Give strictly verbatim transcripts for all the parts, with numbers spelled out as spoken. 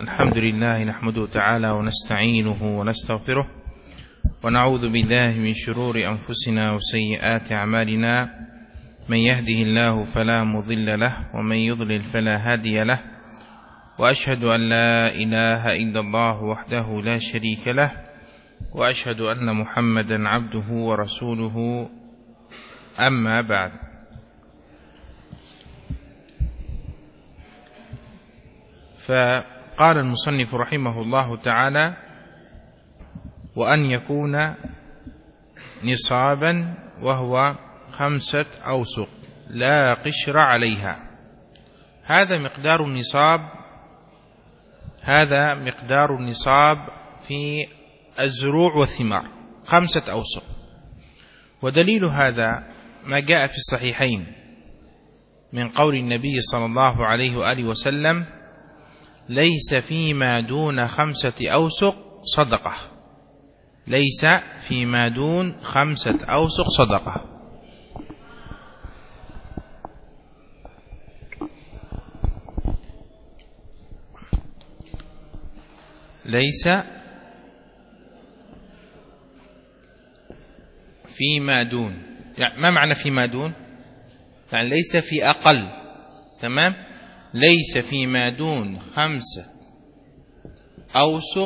الحمد لله نحمده تعالى ونستعينه ونستغفره ونعوذ بالله من شرور أنفسنا وسيئات أعمالنا، من يهده الله فلا مضل له ومن يضلل فلا هادي له، وأشهد أن لا إله إلا الله وحده لا شريك له، وأشهد أن محمدا عبده ورسوله. أما بعد، فقال المصنف رحمه الله تعالى: وأن يكون نصابا وهو خمسة أوسق لا قشر عليها. هذا مقدار النصاب هذا مقدار النصاب في الزروع والثمار، خمسة أوسق. ودليل هذا ما جاء في الصحيحين من قول النبي صلى الله عليه وآله وسلم: ليس فيما دون خمسة أوسق صدقة. ليس فيما دون خمسة أوسق صدقة. ليس فيما دون، يعني ما معنى فيما دون؟ يعني ليس في أقل. تمام؟ ليس فيما دون خمسة أوسق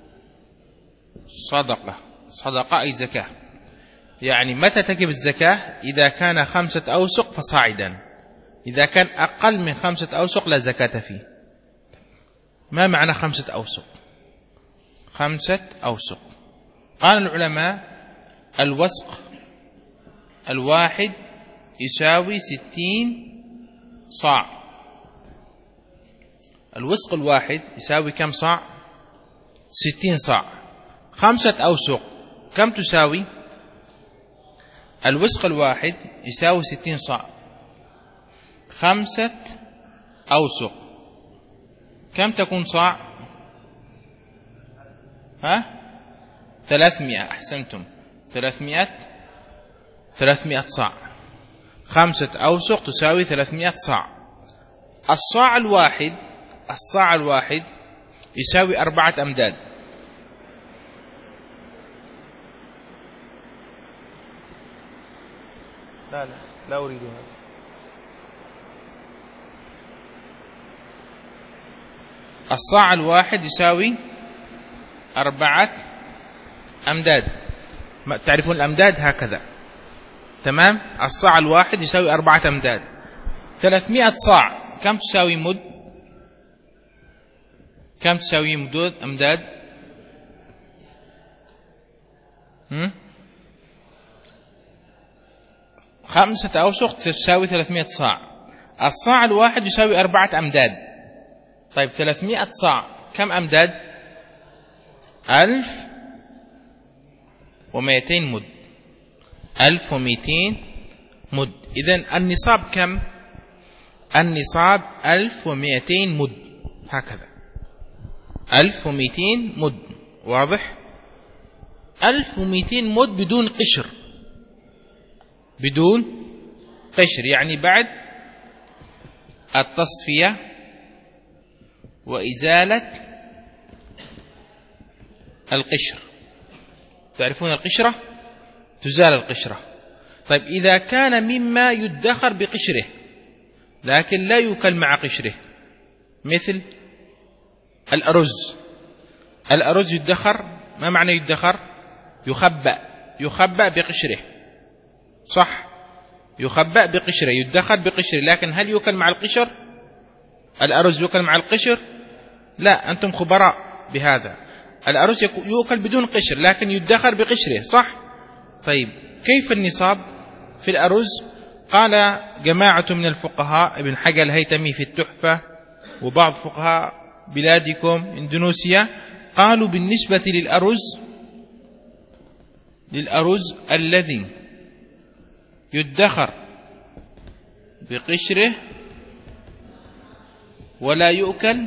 صدقة. صدقة أي زكاة. يعني متى تجب الزكاة؟ إذا كان خمسة أوسق فصاعدا. إذا كان أقل من خمسة أوسق لا زكاة فيه. ما معنى خمسة أوسق؟ خمسة أوسق، قال العلماء: الوسق الواحد يساوي ستين صاع. الوسق الواحد يساوي كم صاع؟ ستين صاع. خمسة أوسق كم تساوي؟ الوسق الواحد يساوي ستين صاع. خمسة أوسق كم تكون صاع؟ ها؟ ثلاثمائة. أحسنتم، ثلاثمائة ثلاثمائة صاع. خمسة أوسق تساوي ثلاثمائة صاع. الصاع الواحد الصاع الواحد يساوي أربعة أمداد. لا لا لا أريد هذا. الصاع الواحد يساوي أربعة أمداد. تعرفون الأمداد هكذا. تمام؟ الصاع الواحد يساوي أربعة أمداد. ثلاثمائة صاع كم تساوي مد؟ كم تساوي مدود أمداد؟ هم؟ خمسة أوسق تساوي ثلاثمائة صاع. الصاع الواحد يساوي أربعة أمداد. طيب ثلاثمائة صاع كم أمداد؟ ألف ومئتين مد. ألف ومئتين مد. إذن النصاب كم؟ النصاب ألف ومئتين مد. هكذا ألف ومئتين مد. واضح؟ ألف ومئتين مد بدون قشر. بدون قشر، يعني بعد التصفية وإزالة القشر. تعرفون القشرة؟ تزال القشرة. طيب إذا كان مما يدخر بقشره لكن لا يؤكل مع قشره، مثل الأرز. الأرز يدخر. ما معنى يدخر؟ يخبأ. يخبأ بقشره، صح؟ يخبأ بقشره، يدخر بقشره، لكن هل يؤكل مع القشر؟ الأرز يؤكل مع القشر؟ لا، أنتم خبراء بهذا. الأرز يؤكل بدون قشر لكن يدخر بقشره، صح؟ طيب كيف النصاب في الأرز؟ قال جماعة من الفقهاء، ابن حجر الهيثمي في التحفة وبعض فقهاء بلادكم اندونيسيا، قالوا بالنسبة للأرز للأرز الذي يدخر بقشره ولا يؤكل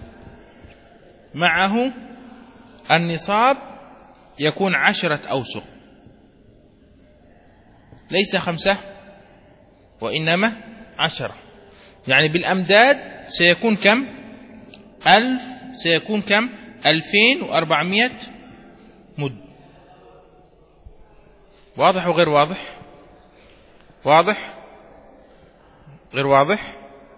معه، النصاب يكون عشرة أوسق، ليس خمسة وإنما عشرة. يعني بالأمداد سيكون كم؟ ألف سيكون كم؟ ألفين وأربعمائة مد. واضح وغير واضح؟ واضح غير واضح؟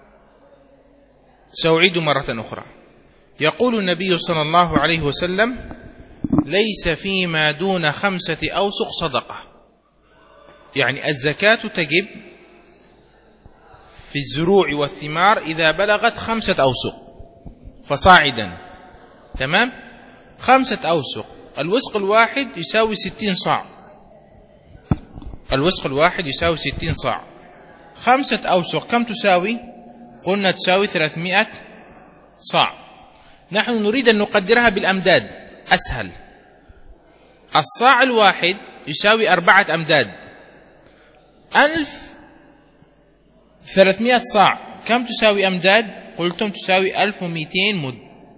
سأعيد مرة أخرى. يقول النبي صلى الله عليه وسلم: ليس فيما دون خمسة أوسق صدقة، يعني الزكاة تجب في الزروع والثمار إذا بلغت خمسة أوسق فصاعدا. تمام؟ خمسة أوسق، الوسق الواحد يساوي ستين صاع، الوسق الواحد يساوي ستين صاع. خمسة أوسق كم تساوي؟ قلنا تساوي ثلاثمائة صاع. نحن نريد أن نقدرها بالأمداد أسهل. الصاع الواحد يساوي أربعة أمداد. ألف ثلاثمائة صاع كم تساوي أمداد؟ قلتم تساوي ألف ومئتين مد.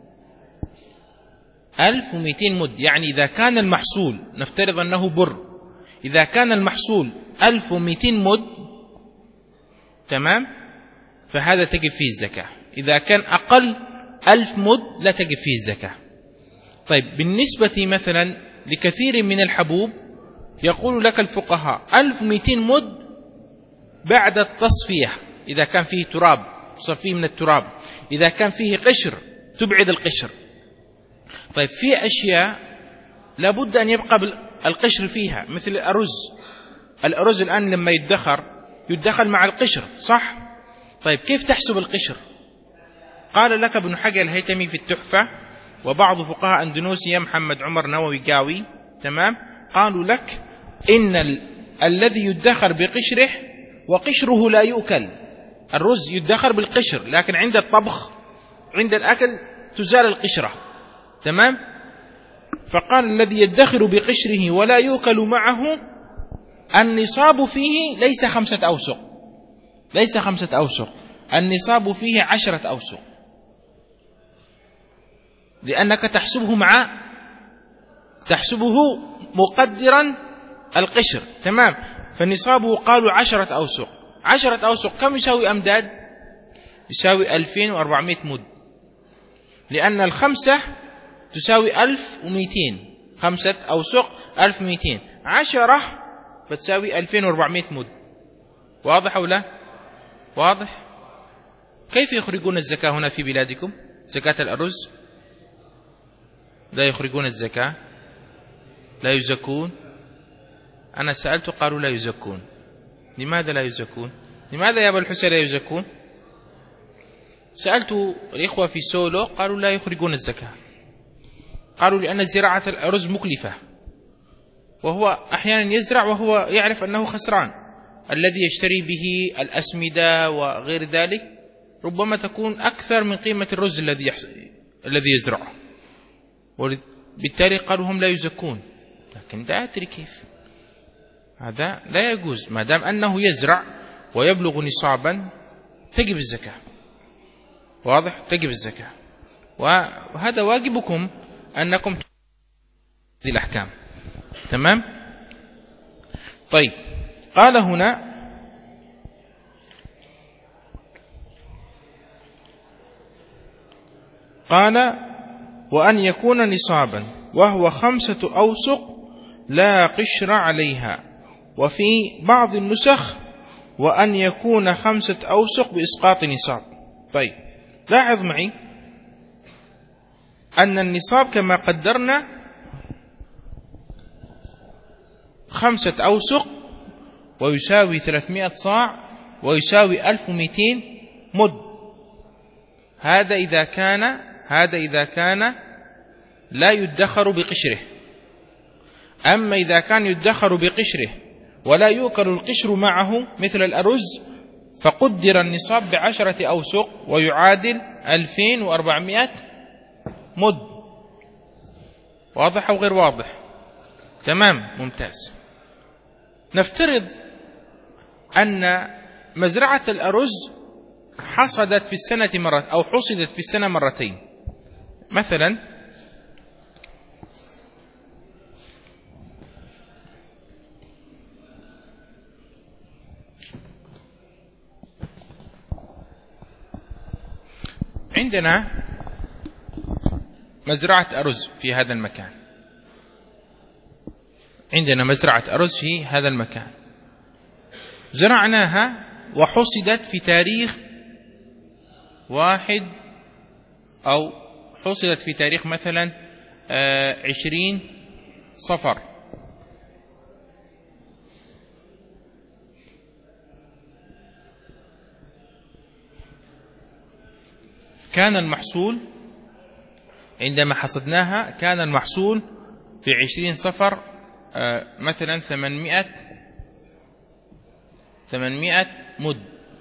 ألف ومئتين مد، يعني إذا كان المحصول، نفترض أنه بر، إذا كان المحصول ألف ومئتين مد، تمام، فهذا تجب فيه الزكاة. إذا كان أقل ألف مد لا تجب فيه الزكاة. طيب، بالنسبة مثلا لكثير من الحبوب يقول لك الفقهاء ألف ومئتين مد بعد التصفية، إذا كان فيه تراب تصفيه من التراب، إذا كان فيه قشر تبعد القشر. طيب، في أشياء لابد أن يبقى القشر فيها، مثل الأرز. الأرز الآن لما يدخر يدخل مع القشر، صح؟ طيب، كيف تحسب القشر؟ قال لك ابن حجر الهيثمي في التحفة وبعض فقهاء أندونيسيا محمد عمر نووي قاوي، تمام، قالوا لك إن ال... الذي يدخر بقشره، وقشره لا يؤكل. الرز يدخر بالقشر، لكن عند الطبخ عند الأكل تزال القشرة، تمام. فقال الذي يدخر بقشره ولا يؤكل معه النصاب فيه ليس خمسة أوسق، ليس خمسة أوسق، النصاب فيه عشرة أوسق، لأنك تحسبه مع تحسبه مقدرا القشر، تمام. فنصابه قالوا عشرة أوسق. عشرة أوسق كم يساوي أمداد؟ يساوي ألفين وأربعمائة مد، لأن الخمسة تساوي ألف ومئتين، خمسة أوسق ألف ومئتين، عشرة فتساوي ألفين وأربعمائة مد. واضح أو لا؟ واضح. كيف يخرجون الزكاة هنا في بلادكم؟ زكاة الأرز لا يخرجون الزكاة، لا يزكون. أنا سألت قالوا لا يزكون. لماذا لا يزكون؟ لماذا يا أبا الحسين لا يزكون؟ سألت الإخوة في سولو قالوا لا يخرجون الزكاة. قالوا لأن زراعة الأرز مكلفة، وهو أحيانا يزرع وهو يعرف أنه خسران. الذي يشتري به الأسمدة وغير ذلك ربما تكون أكثر من قيمة الرز الذي الذي يزرعه، وبالتالي قالوا هم لا يزكون. لكن لا أدري كيف، هذا لا يجوز. ما دام أنه يزرع ويبلغ نصابا تجب الزكاة. واضح؟ تجب الزكاة، وهذا واجبكم أنكم هذه الأحكام، تمام. طيب، قال هنا قال وأن يكون نصابا وهو خمسة أوسق لا قشر عليها. وفي بعض النسخ وأن يكون خمسة أوسق بإسقاط نصاب. طيب، لاحظ معي أن النصاب كما قدرنا خمسة أوسق ويساوي ثلاثمائة صاع ويساوي ألف ومئتين مد. هذا إذا كان هذا إذا كان لا يدخر بقشره. أما إذا كان يدخر بقشره ولا يؤكل القشر معه مثل الأرز فقدر النصاب بعشرة أوسق ويعادل ألفين وأربعمائة مد. واضح أو غير واضح؟ تمام، ممتاز. نفترض أن مزرعة الأرز حصدت في السنة مرة أو حصدت في السنة مرتين. مثلا عندنا مزرعة أرز في هذا المكان، عندنا مزرعة أرز في هذا المكان، زرعناها وحصدت في تاريخ واحد أو حصدت في تاريخ مثلا عشرين صفر، كان المحصول عندما حصدناها كان المحصول في عشرين صفر مثلا ثمانمائة ثمانمائة مد.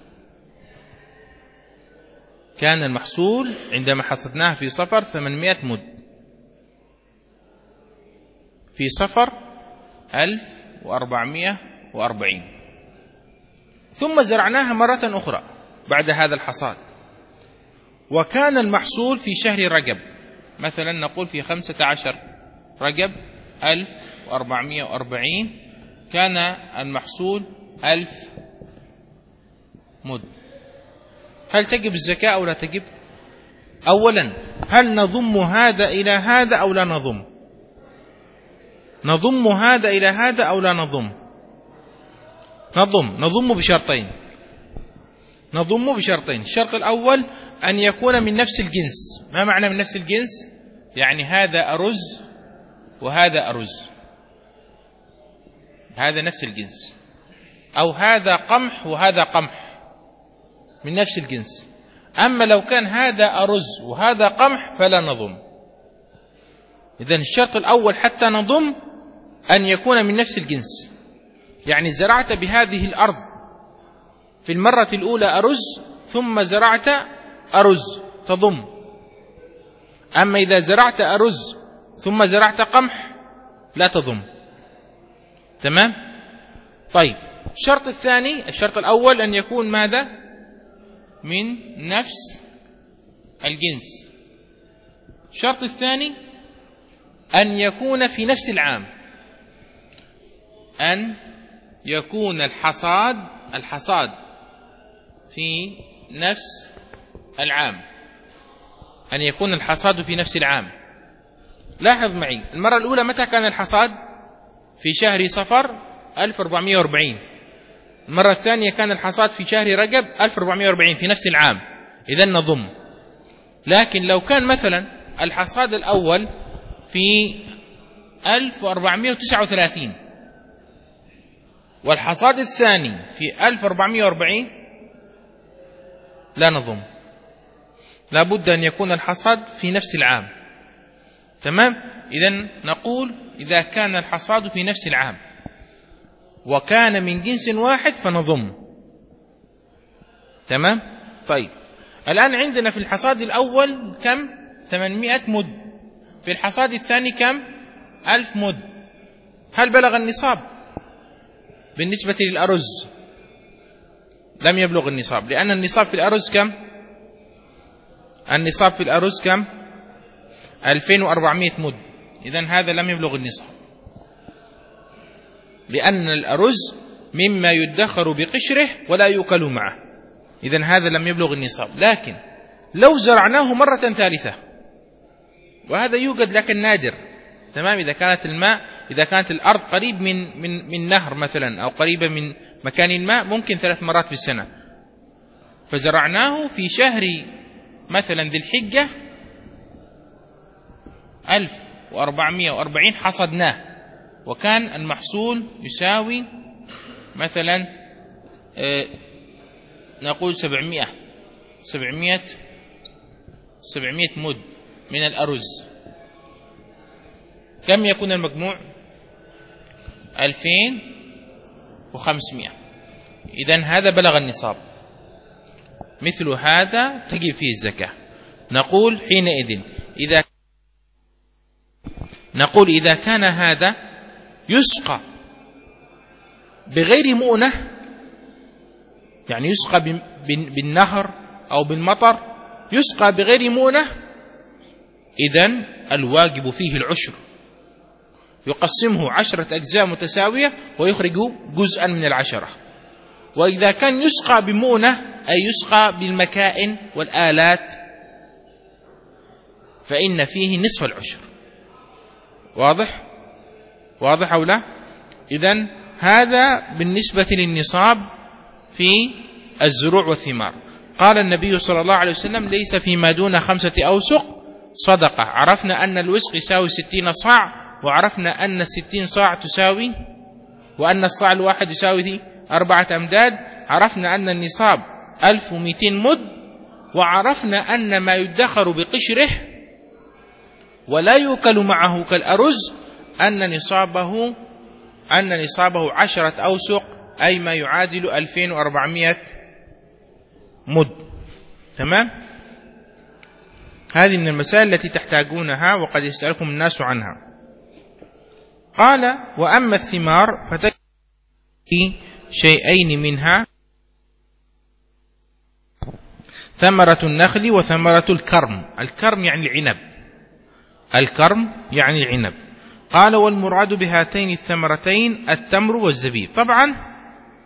كان المحصول عندما حصدناه في صفر ثمانمائة مد، في صفر ألف وأربعمائة وأربعين. ثم زرعناها مرة أخرى بعد هذا الحصاد، وكان المحصول في شهر رجب مثلا نقول في خمسة عشر رجب ألف وأربعمائة وأربعين، كان المحصول ألف مد. هل تجب الزكاة أو لا تجب؟ أولا، هل نضم هذا إلى هذا أو لا نضم؟ نضم هذا إلى هذا أو لا نضم؟ نضم نضم بشرطين نضم بشرطين الشرط الأول أن يكون من نفس الجنس. ما معنى من نفس الجنس؟ يعني هذا أرز وهذا أرز، هذا نفس الجنس، أو هذا قمح وهذا قمح من نفس الجنس. أما لو كان هذا أرز وهذا قمح فلا نضم. إذن الشرط الأول حتى نضم أن يكون من نفس الجنس، يعني زرعت بهذه الأرض في المرة الأولى أرز ثم زرعت أرز تضم. أما إذا زرعت أرز ثم زرعت قمح لا تضم. تمام؟ طيب، الشرط الثاني، الشرط الأول أن يكون ماذا؟ من نفس الجنس. الشرط الثاني أن يكون في نفس العام، أن يكون الحصاد الحصاد في نفس العام، أن يكون الحصاد في نفس العام. لاحظ معي، المرة الأولى متى كان الحصاد؟ في شهر صفر ألف وأربعمائة وأربعين. المرة الثانية كان الحصاد في شهر رجب ألف وأربعمائة وأربعين في نفس العام، إذن نضم. لكن لو كان مثلا الحصاد الأول في ألف وأربعمائة وتسعة وثلاثين والحصاد الثاني في ألف وأربعمائة وأربعين لا نضم، لا بد أن يكون الحصاد في نفس العام. تمام؟ إذن نقول إذا كان الحصاد في نفس العام وكان من جنس واحد فنضم. تمام؟ طيب، الآن عندنا في الحصاد الأول كم؟ ثمانمائة مد. في الحصاد الثاني كم؟ ألف مد. هل بلغ النصاب؟ بالنسبة للأرز لم يبلغ النصاب، لأن النصاب في الأرز كم؟ النصاب في الأرز كم؟ ألفين وأربعمائة مد. إذن هذا لم يبلغ النصاب، لأن الأرز مما يدخر بقشره ولا يؤكل معه، إذن هذا لم يبلغ النصاب. لكن لو زرعناه مرة ثالثة، وهذا يوجد لكن نادر، تمام، إذا كانت الماء إذا كانت الأرض قريب من من من نهر مثلا أو قريبة من مكان الماء، ممكن ثلاث مرات في السنة، فزرعناه في شهر مثلا ذي الحجة ألف وأربعمائة وأربعين حصدناه، وكان المحصول يساوي مثلا آه نقول سبعمائة سبعمائة سبعمائة مد من الأرز. كم يكون المجموع؟ ألفين وخمسمائة. إذن هذا بلغ النصاب، مثل هذا تجب فيه الزكاة. نقول حينئذ إذا نقول إذا كان هذا يسقى بغير مؤنة، يعني يسقى بالنهر أو بالمطر، يسقى بغير مؤنة، إذن الواجب فيه العشر، يقسمه عشرة أجزاء متساوية ويخرج جزءا من العشرة. وإذا كان يسقى بمؤنة أي يسقى بالمكائن والآلات، فإن فيه نصف العشر. واضح؟ واضح أو لا؟ إذن هذا بالنسبة للنصاب في الزروع والثمار. قال النبي صلى الله عليه وسلم: ليس فيما دون خمسة أوسق صدقة. عرفنا أن الوسق يساوي ستين صاع، وعرفنا أن الستين صاع تساوي، وأن الصاع الواحد يساوي أربعة أمداد. عرفنا أن النصاب ألف ومئتين مد، وعرفنا أن ما يدخر بقشره ولا يوكل معه كالأرز أن نصابه أن نصابه عشرة أوسق، أي ما يعادل ألفين وأربعمائة مد. تمام؟ هذه من المسائل التي تحتاجونها وقد يسألكم الناس عنها. قال: وأما الثمار فتكفي شيئين منها: ثمرة النخل وثمرة الكرم. الكرم يعني العنب، الكرم يعني العنب. قال: والمراد بهاتين الثمرتين التمر والزبيب. طبعا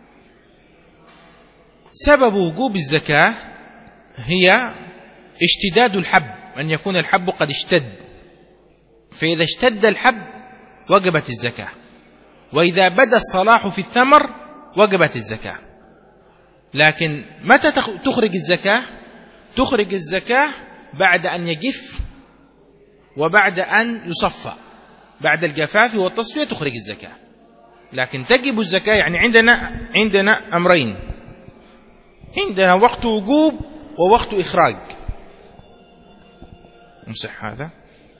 سبب وجوب الزكاة هي اشتداد الحب، أن يكون الحب قد اشتد، فإذا اشتد الحب وجبت الزكاة، وإذا بدا الصلاح في الثمر وجبت الزكاة. لكن متى تخرج الزكاة؟ تخرج الزكاة بعد أن يجف وبعد أن يصفى، بعد الجفاف والتصفية تخرج الزكاة. لكن تجب الزكاة يعني عندنا عندنا أمرين: عندنا وقت وجوب ووقت إخراج. امسح هذا.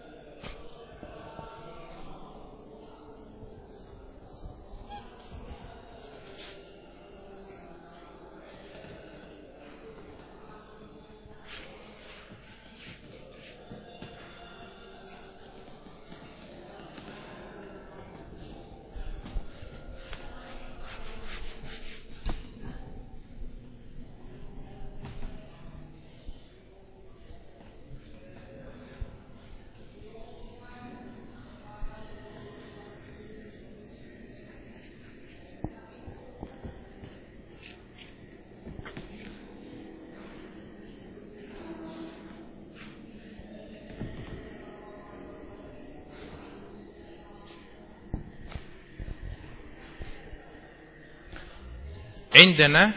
عندنا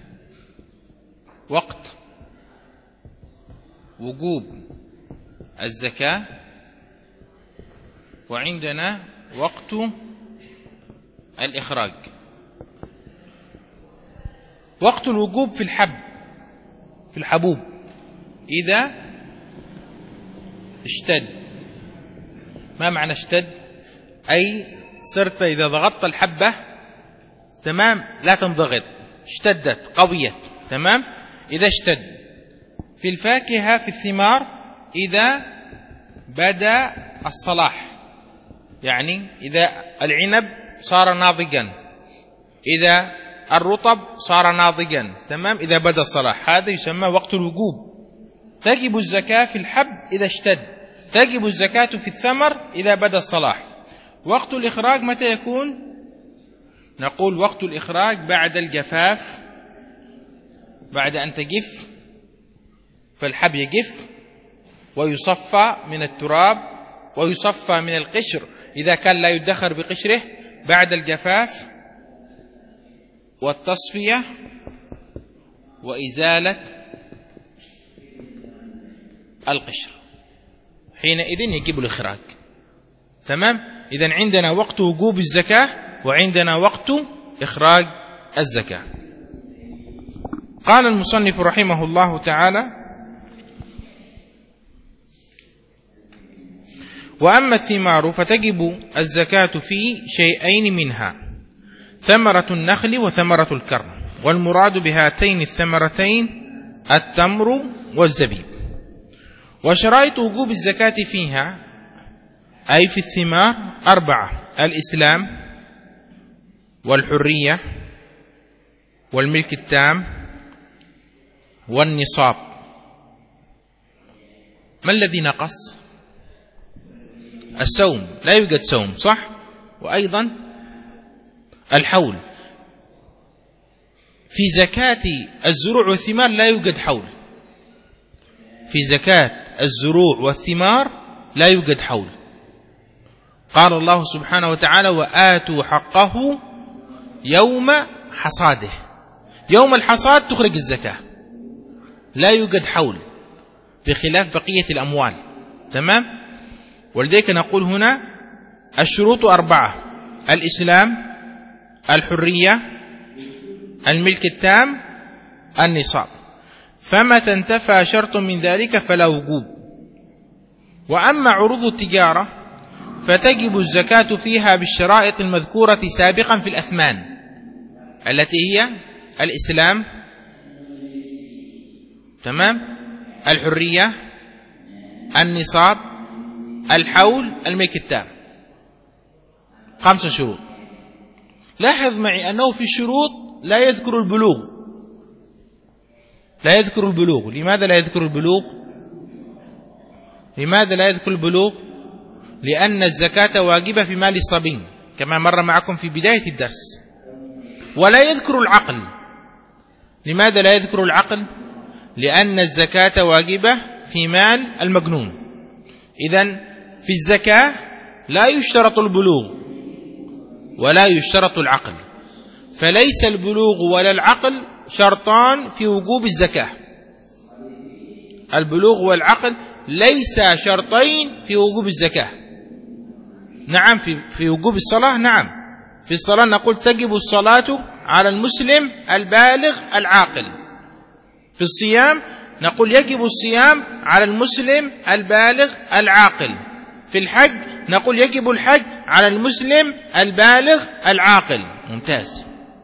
وقت وجوب الزكاة، وعندنا وقت الإخراج. وقت الوجوب في الحب، في الحبوب، إذا اشتد. ما معنى اشتد؟ أي صرت إذا ضغطت الحبة تمام لا تنضغط، اشتدت قوية. تمام؟ إذا اشتد. في الفاكهة في الثمار إذا بدأ الصلاح، يعني إذا العنب صار ناضجا، إذا الرطب صار ناضجا. تمام؟ إذا بدأ الصلاح، هذا يسمى وقت الوجوب. تجب الزكاة في الحب إذا اشتد، تجب الزكاة في الثمر إذا بدأ الصلاح. وقت الإخراج متى يكون؟ نقول وقت الإخراج بعد الجفاف، بعد أن تجف، فالحب يجف ويصفى من التراب ويصفى من القشر إذا كان لا يدخر بقشره، بعد الجفاف والتصفية وإزالة القشر، حينئذ يجب الإخراج. تمام؟ إذن عندنا وقت وجوب الزكاة وعندنا وقت إخراج الزكاة. قال المصنف رحمه الله تعالى: وأما الثمار فتجب الزكاة في شيئين منها: ثمرة النخل وثمرة الكرم. والمراد بهاتين الثمرتين التمر والزبيب. وشرائط وجوب الزكاة فيها أي في الثمار أربعة: الإسلام والحرية والملك التام والنصاب. ما الذي نقص؟ السوم، لا يوجد سوم، صح؟ وأيضا الحول. في زكاة الزروع والثمار لا يوجد حول. في زكاة الزروع والثمار لا يوجد حول. قال الله سبحانه وتعالى: وآتوا حقه يوم حصاده. يوم الحصاد تخرج الزكاة، لا يوجد حول بخلاف بقية الأموال. تمام؟ ولذلك نقول هنا الشروط أربعة: الإسلام، الحرية، الملك التام، النصاب. فمتى انتفى شرط من ذلك فلا وجوب. وأما عروض التجارة فتجب الزكاة فيها بالشرائط المذكورة سابقا في الأثمان، التي هي الإسلام، تمام، الحرية، النصاب، الحول، الملك التام. خمسة شروط. لاحظ معي أنه في الشروط لا يذكر البلوغ، لا يذكر البلوغ. لماذا لا يذكر البلوغ؟ لماذا لا يذكر البلوغ؟ لأن الزكاة واجبة في مال الصبي كما مر معكم في بداية الدرس. ولا يذكر العقل. لماذا لا يذكر العقل؟ لأن الزكاة واجبة في مال المجنون. إذن في الزكاة لا يشترط البلوغ ولا يشترط العقل، فليس البلوغ ولا العقل شرطان في وجوب الزكاة. البلوغ والعقل ليس شرطين في وجوب الزكاة. نعم في في وجوب الصلاة، نعم في الصلاة نقول تجب الصلاة على المسلم البالغ العاقل. في الصيام نقول يجب الصيام على المسلم البالغ العاقل. في الحج نقول يجب الحج على المسلم البالغ العاقل. ممتاز.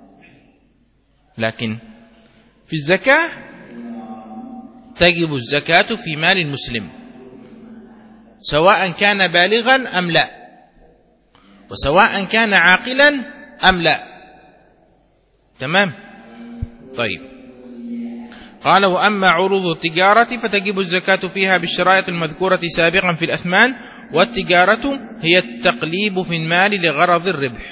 لكن في الزكاة تجب الزكاة في مال المسلم سواء كان بالغا أم لا، وسواء كان عاقلا أم لا. تمام؟ طيب. قال: وأما عروض التجارة فتجب الزكاة فيها بالشرائط المذكورة سابقا في الأثمان، والتجارة هي التقليب في المال لغرض الربح.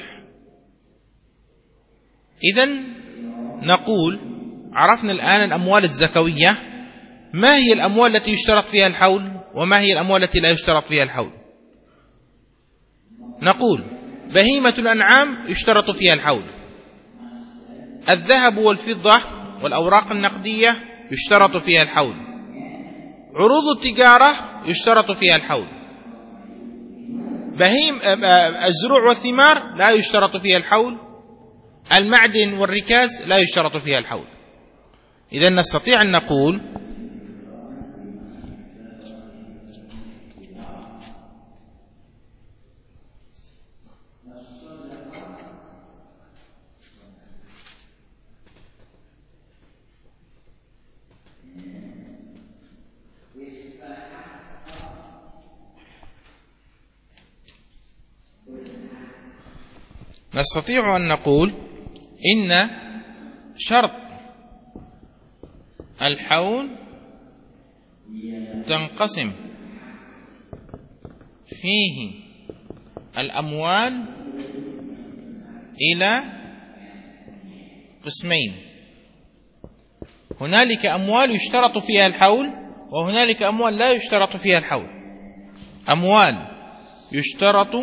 إذن نقول عرفنا الآن الأموال الزكوية. ما هي الأموال التي يشترط فيها الحول وما هي الأموال التي لا يشترط فيها الحول؟ نقول بهيمة الأنعام يشترط فيها الحول، الذهب والفضة والأوراق النقدية يشترط فيها الحول، عروض التجارة يشترط فيها الحول، بهيم الزروع والثمار لا يشترط فيها الحول، المعدن والركاز لا يشترط فيها الحول. إذن نستطيع أن نقول نستطيع أن نقول إن شرط الحول تنقسم فيه الأموال إلى قسمين: هنالك أموال يشترط فيها الحول وهنالك أموال لا يشترط فيها الحول. أموال يشترط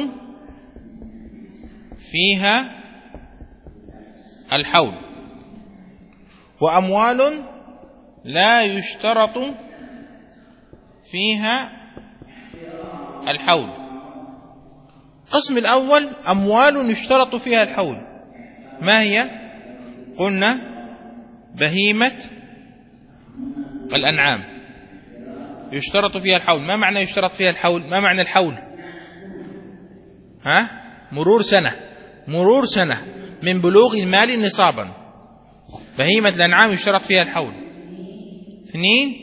فيها الحول وأموال لا يشترط فيها الحول. القسم الأول أموال يشترط فيها الحول. ما هي؟ قلنا بهيمة الأنعام يشترط فيها الحول. ما معنى يشترط فيها الحول؟ ما معنى الحول؟ ها؟ مرور سنة، مرور سنة من بلوغ المال نصابا. بهيمة الأنعام يشترط فيها الحول. اثنين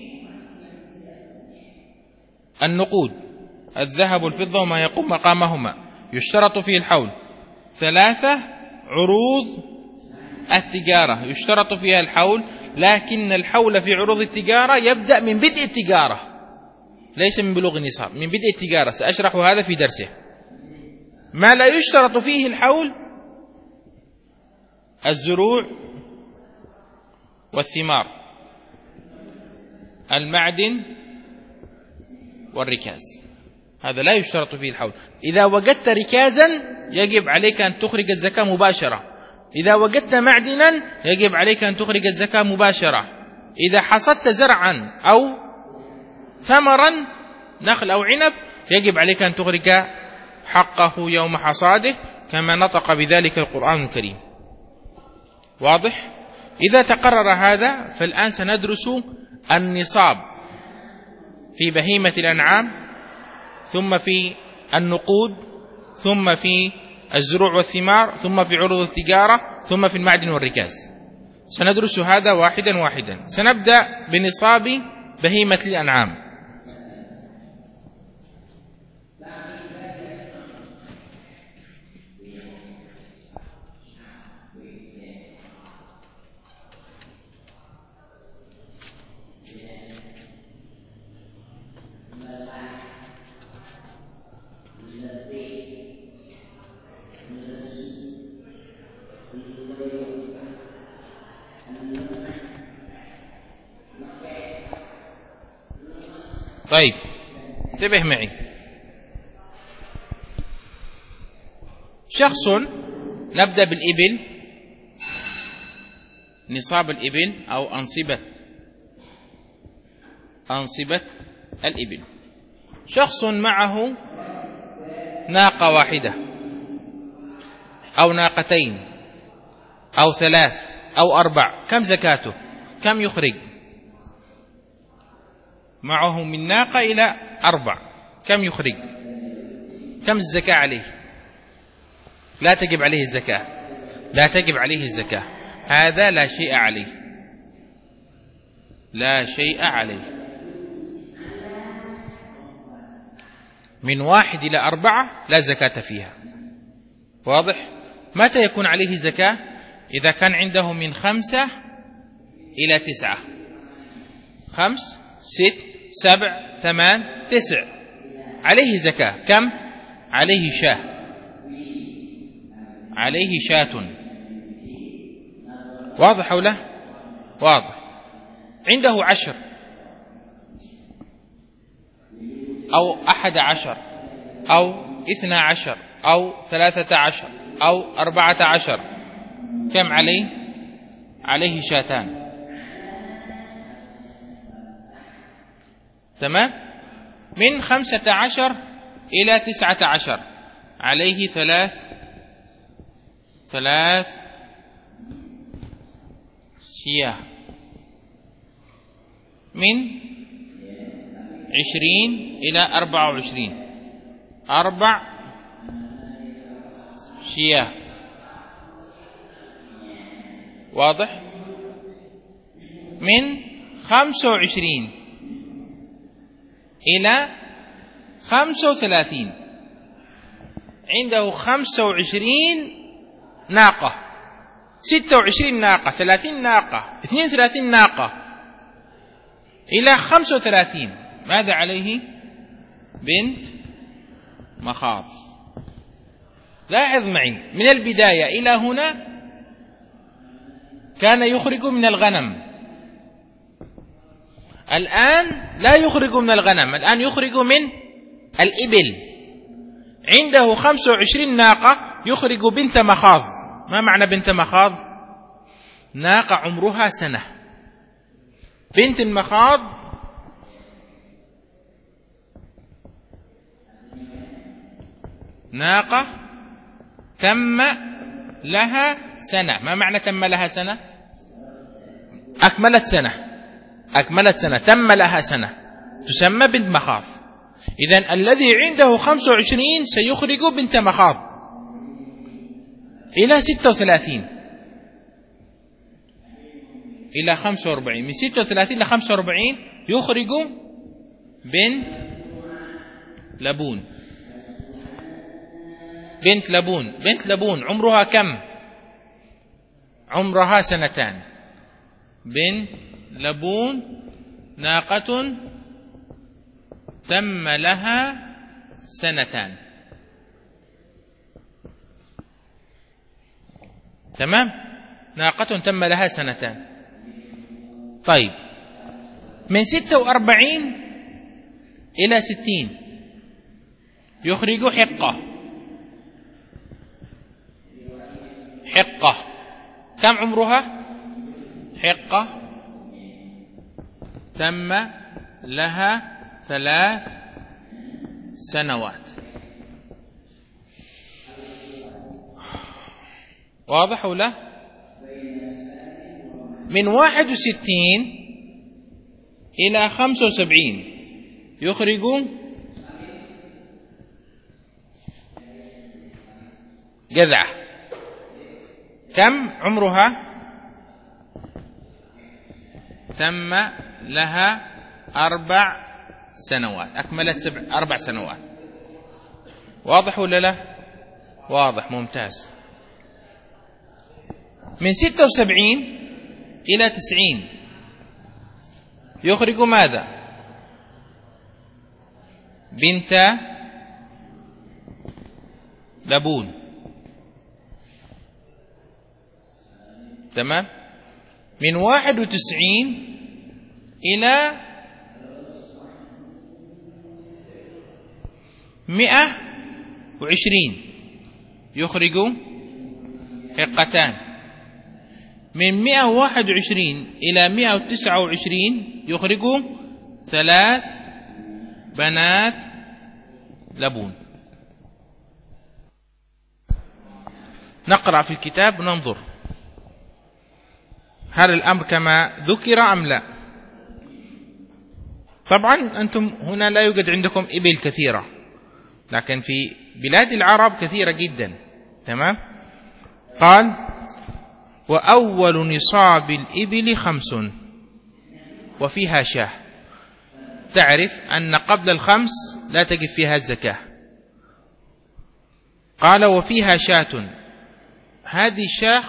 النقود، الذهب والفضة وما يقوم مقامهما يشترط فيه الحول. ثلاثة عروض التجارة يشترط فيها الحول، لكن الحول في عروض التجارة يبدأ من بدء التجارة ليس من بلوغ النصاب، من بدء التجارة. سأشرح هذا في درسه. ما لا يشترط فيه الحول الزروع والثمار، المعدن والركاز، هذا لا يشترط فيه الحول. إذا وجدت ركازا يجب عليك أن تخرج الزكاة مباشرة، إذا وجدت معدنا يجب عليك أن تخرج الزكاة مباشرة، إذا حصدت زرعا أو ثمرا نخل أو عنب يجب عليك أن تخرج حقه يوم حصاده كما نطق بذلك القرآن الكريم. واضح؟ إذا تقرر هذا فالآن سندرس النصاب في بهيمة الأنعام، ثم في النقود، ثم في الزروع والثمار، ثم في عروض التجارة، ثم في المعدن والركاز. سندرس هذا واحدا واحدا. سنبدأ بنصاب بهيمة الأنعام. طيب انتبه معي. شخص، نبدأ بالإبل، نصاب الإبل أو أنصبة أنصبة الإبل. شخص معه ناقة واحدة أو ناقتين أو ثلاث أو أربع، كم زكاته؟ كم يخرج؟ معه من ناقة إلى أربع، كم يخرج؟ كم الزكاة عليه؟ لا تجب عليه الزكاة، لا تجب عليه الزكاة، هذا لا شيء عليه، لا شيء عليه. من واحد إلى أربعة لا زكاة فيها. واضح؟ متى يكون عليه زكاة؟ إذا كان عنده من خمسة إلى تسعة، خمس ست سبع ثمان تسع، عليه زكاة. كم؟ عليه شاة، عليه شاة. واضح أو لا؟ واضح. عنده عشر أو أحد عشر أو اثنى عشر أو ثلاثة عشر أو أربعة عشر، كم عليه؟ عليه شاتان. تمام؟ من خمسة عشر إلى تسعة عشر عليه ثلاث ثلاث شياه. من عشرين إلى أربعة وعشرين أربع شياه. واضح؟ من خمسة وعشرين إلى خمسة وثلاثين عنده خمسة وعشرين ناقة، ستة وعشرين ناقة، ثلاثين ناقة، اثنين وثلاثين ناقة، إلى خمسة وثلاثين. ماذا عليه؟ بنت مخاض. لاحظ معي، من البداية إلى هنا كان يخرج من الغنم، الآن لا يخرج من الغنم، الآن يخرج من الإبل. عنده خمسة وعشرين ناقة، يخرج بنت مخاض. ما معنى بنت مخاض؟ ناقة عمرها سنة. بنت المخاض ناقة تم لها سنة. ما معنى تم لها سنة؟ أكملت سنة، أكملت سنة، تم لها سنة، تسمى بنت مخاض. إذن الذي عنده خمسة وعشرين سيخرج بنت مخاض إلى ستة وثلاثين إلى خمسة وأربعين، من ستة وثلاثين إلى خمسة وأربعين يخرج بنت لبون. بنت لبون، بنت لبون عمرها كم؟ عمرها سنتان. بنت لبون ناقة تم لها سنتان. تمام؟ ناقة تم لها سنتان. طيب، من ستة وأربعين إلى ستين يخرج حقة. حقة كم عمرها؟ حقة تم لها ثلاث سنوات. واضح ولا؟ من واحد وستين إلى خمسة وسبعين يخرج جذعة. كم عمرها؟ تم لها أربع سنوات، أكملت سبع أربع سنوات. واضح ولا لا؟ واضح، ممتاز. من ستة وسبعين إلى تسعين يخرج ماذا؟ بنت لبون. تمام. من واحد وتسعين إلى مئة وعشرين يخرج حقتان. من مئة وواحد وعشرين إلى مئة وتسعة وعشرين يخرج ثلاث بنات لبون. نقرأ في الكتاب وننظر هل الأمر كما ذكر أم لا. طبعا أنتم هنا لا يوجد عندكم إبل كثيرة، لكن في بلاد العرب كثيرة جدا. تمام. قال: وأول نصاب الإبل خمس وفيها شاه. تعرف أن قبل الخمس لا تجب فيها الزكاة. قال: وفيها شاة. هذه الشاه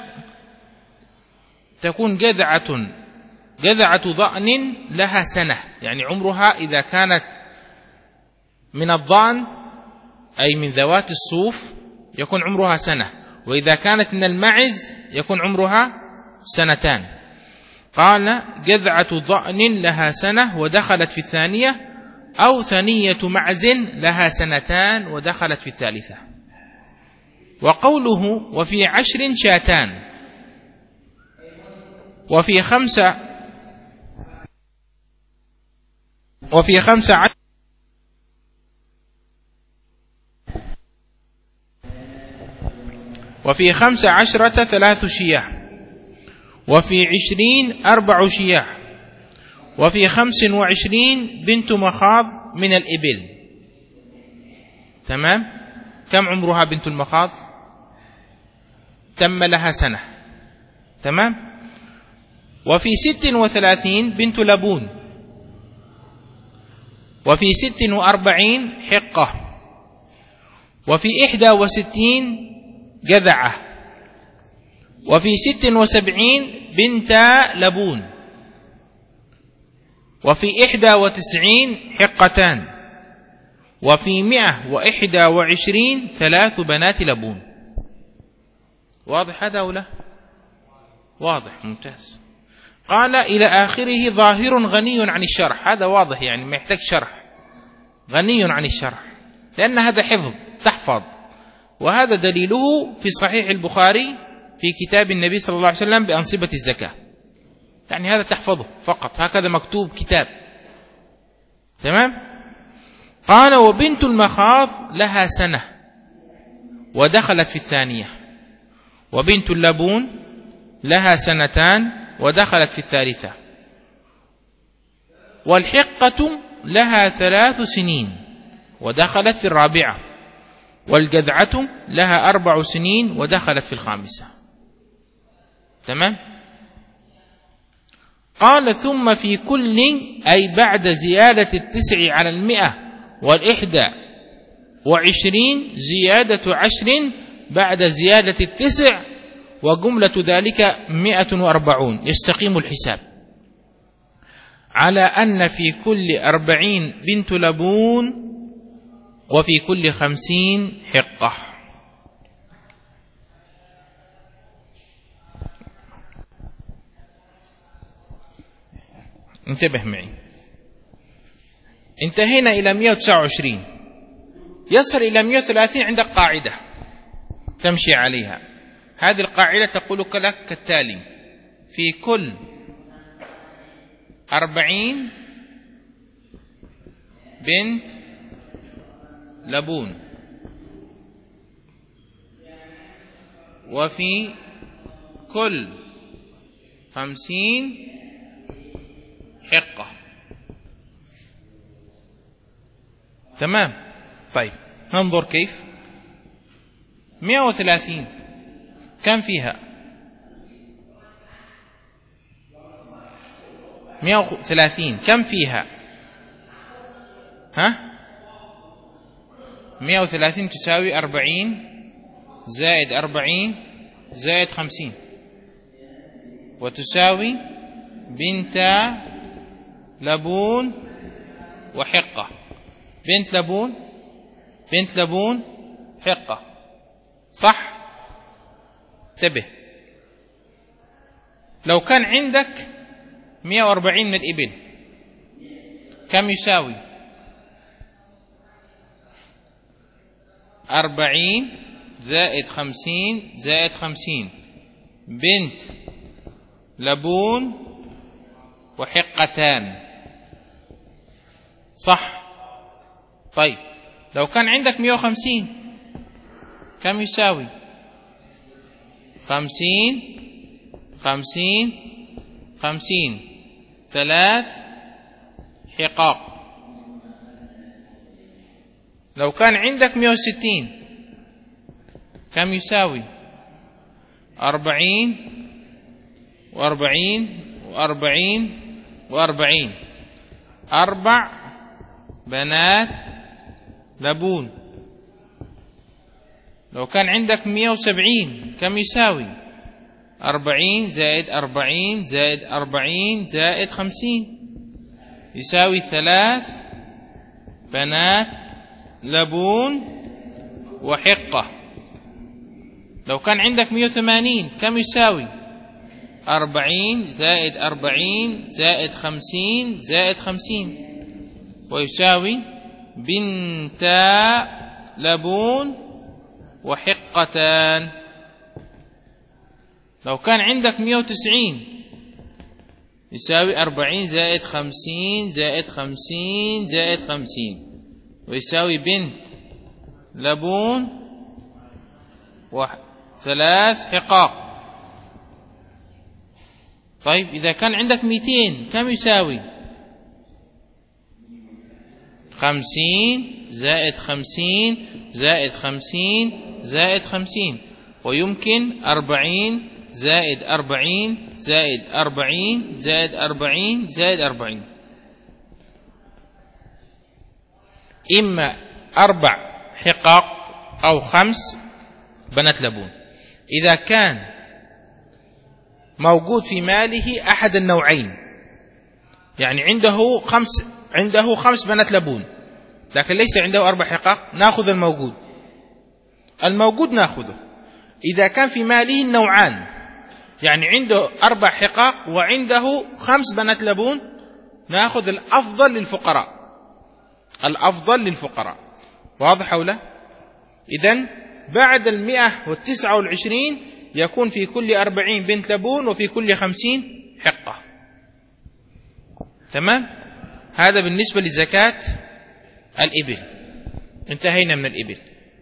تكون جذعة جذعة ضأن لها سنة، يعني عمرها إذا كانت من الضأن أي من ذوات الصوف يكون عمرها سنة، وإذا كانت من المعز يكون عمرها سنتان. قال: جذعة ضأن لها سنة ودخلت في الثانية، أو ثنية معز لها سنتان ودخلت في الثالثة. وقوله: وفي عشر شاتان، وفي خمسة وفي خمسة عشر وفي خمسة عشرة ثلاث شياه، وفي عشرين أربع شياه، وفي خمس وعشرين بنت مخاض من الإبل. تمام. كم عمرها بنت المخاض؟ تم لها سنة. تمام. وفي ست وثلاثين بنت لبون، وفي ست وأربعين حقة، وفي إحدى وستين جذعة، وفي ست وسبعين بنت لبون، وفي إحدى وتسعين حقتان، وفي مئة وإحدى وعشرين ثلاث بنات لبون. واضح هذا ولا؟ واضح، ممتاز. قال إلى آخره: ظاهر غني عن الشرح. هذا واضح، يعني ما يحتاج شرح، غني عن الشرح، لأن هذا حفظ تحفظ. وهذا دليله في صحيح البخاري في كتاب النبي صلى الله عليه وسلم بأنصبة الزكاة، يعني هذا تحفظه فقط، هكذا مكتوب كتاب. تمام. قال: وبنت المخاض لها سنة ودخلت في الثانية، وبنت اللبون لها سنتان ودخلت في الثالثة، والحقة لها ثلاث سنين ودخلت في الرابعة، والجذعة لها أربع سنين ودخلت في الخامسة. تمام. قال: ثم في كل، أي بعد زيادة التسع على المئة والإحدى وعشرين زيادة عشر بعد زيادة التسع، وجملة ذلك مئة وأربعون، يستقيم الحساب على أن في كل أربعين بنت لبون، وفي كل خمسين حقة. انتبه معي، انتهينا إلى مئة وتسعة وعشرين، يصل إلى مئة وثلاثين عندك قاعدة تمشي عليها. هذه القاعدة تقول لك كالتالي: في كل أربعين بنت لبون وفي كل خمسين حقة. تمام. طيب ننظر كيف. مئة وثلاثين كم فيها؟ مئة وثلاثين كم فيها؟ ها؟ مئة وثلاثين تساوي أربعين زائد أربعين زائد خمسين، وتساوي بنت لبون وحقة. بنت لبون بنت لبون حقة، صح؟ انتبه، لو كان عندك مئة وأربعين من الإبل كم يساوي؟ أربعين زائد خمسين زائد خمسين، بنت لبون وحقتان، صح؟ طيب لو كان عندك مئة وخمسين كم يساوي؟ خمسين خمسين خمسين، ثلاث حقاق. لو كان عندك مئة وستين كم يساوي؟ أربعين وأربعين وأربعين وأربعين، أربع بنات لبون. لو كان عندك مئة وسبعين كم يساوي؟ أربعين زائد أربعين زائد أربعين زائد خمسين، يساوي ثلاث بنات لبون وحقة. لو كان عندك مئة وثمانين كم يساوي؟ أربعين زائد أربعين زائد خمسين زائد خمسين، ويساوي بنتا لبون وحقتان. لو كان عندك مئة وتسعين يساوي أربعين زائد خمسين زائد خمسين زائد خمسين، ويساوي بنت لبون وثلاث حقاق. طيب إذا كان عندك مئتين كم يساوي؟ خمسين زائد خمسين زائد خمسين زائد خمسين، ويمكن أربعين زائد أربعين زائد أربعين زائد أربعين زائد أربعين، إما أربع حقاق أو خمس بنات لبون. إذا كان موجود في ماله أحد النوعين، يعني عنده خمس عنده خمس بنات لبون لكن ليس عنده أربع حقاق، نأخذ الموجود الموجود نأخذه. إذا كان في ماله النوعان، يعني عنده أربع حقاق وعنده خمس بنات لبون، نأخذ الأفضل للفقراء الأفضل للفقراء. واضح أو لا؟ إذن بعد المئة والتسعة والعشرين يكون في كل أربعين بنت لبون وفي كل خمسين حقة. تمام؟ هذا بالنسبة لزكاة الإبل. انتهينا من الإبل.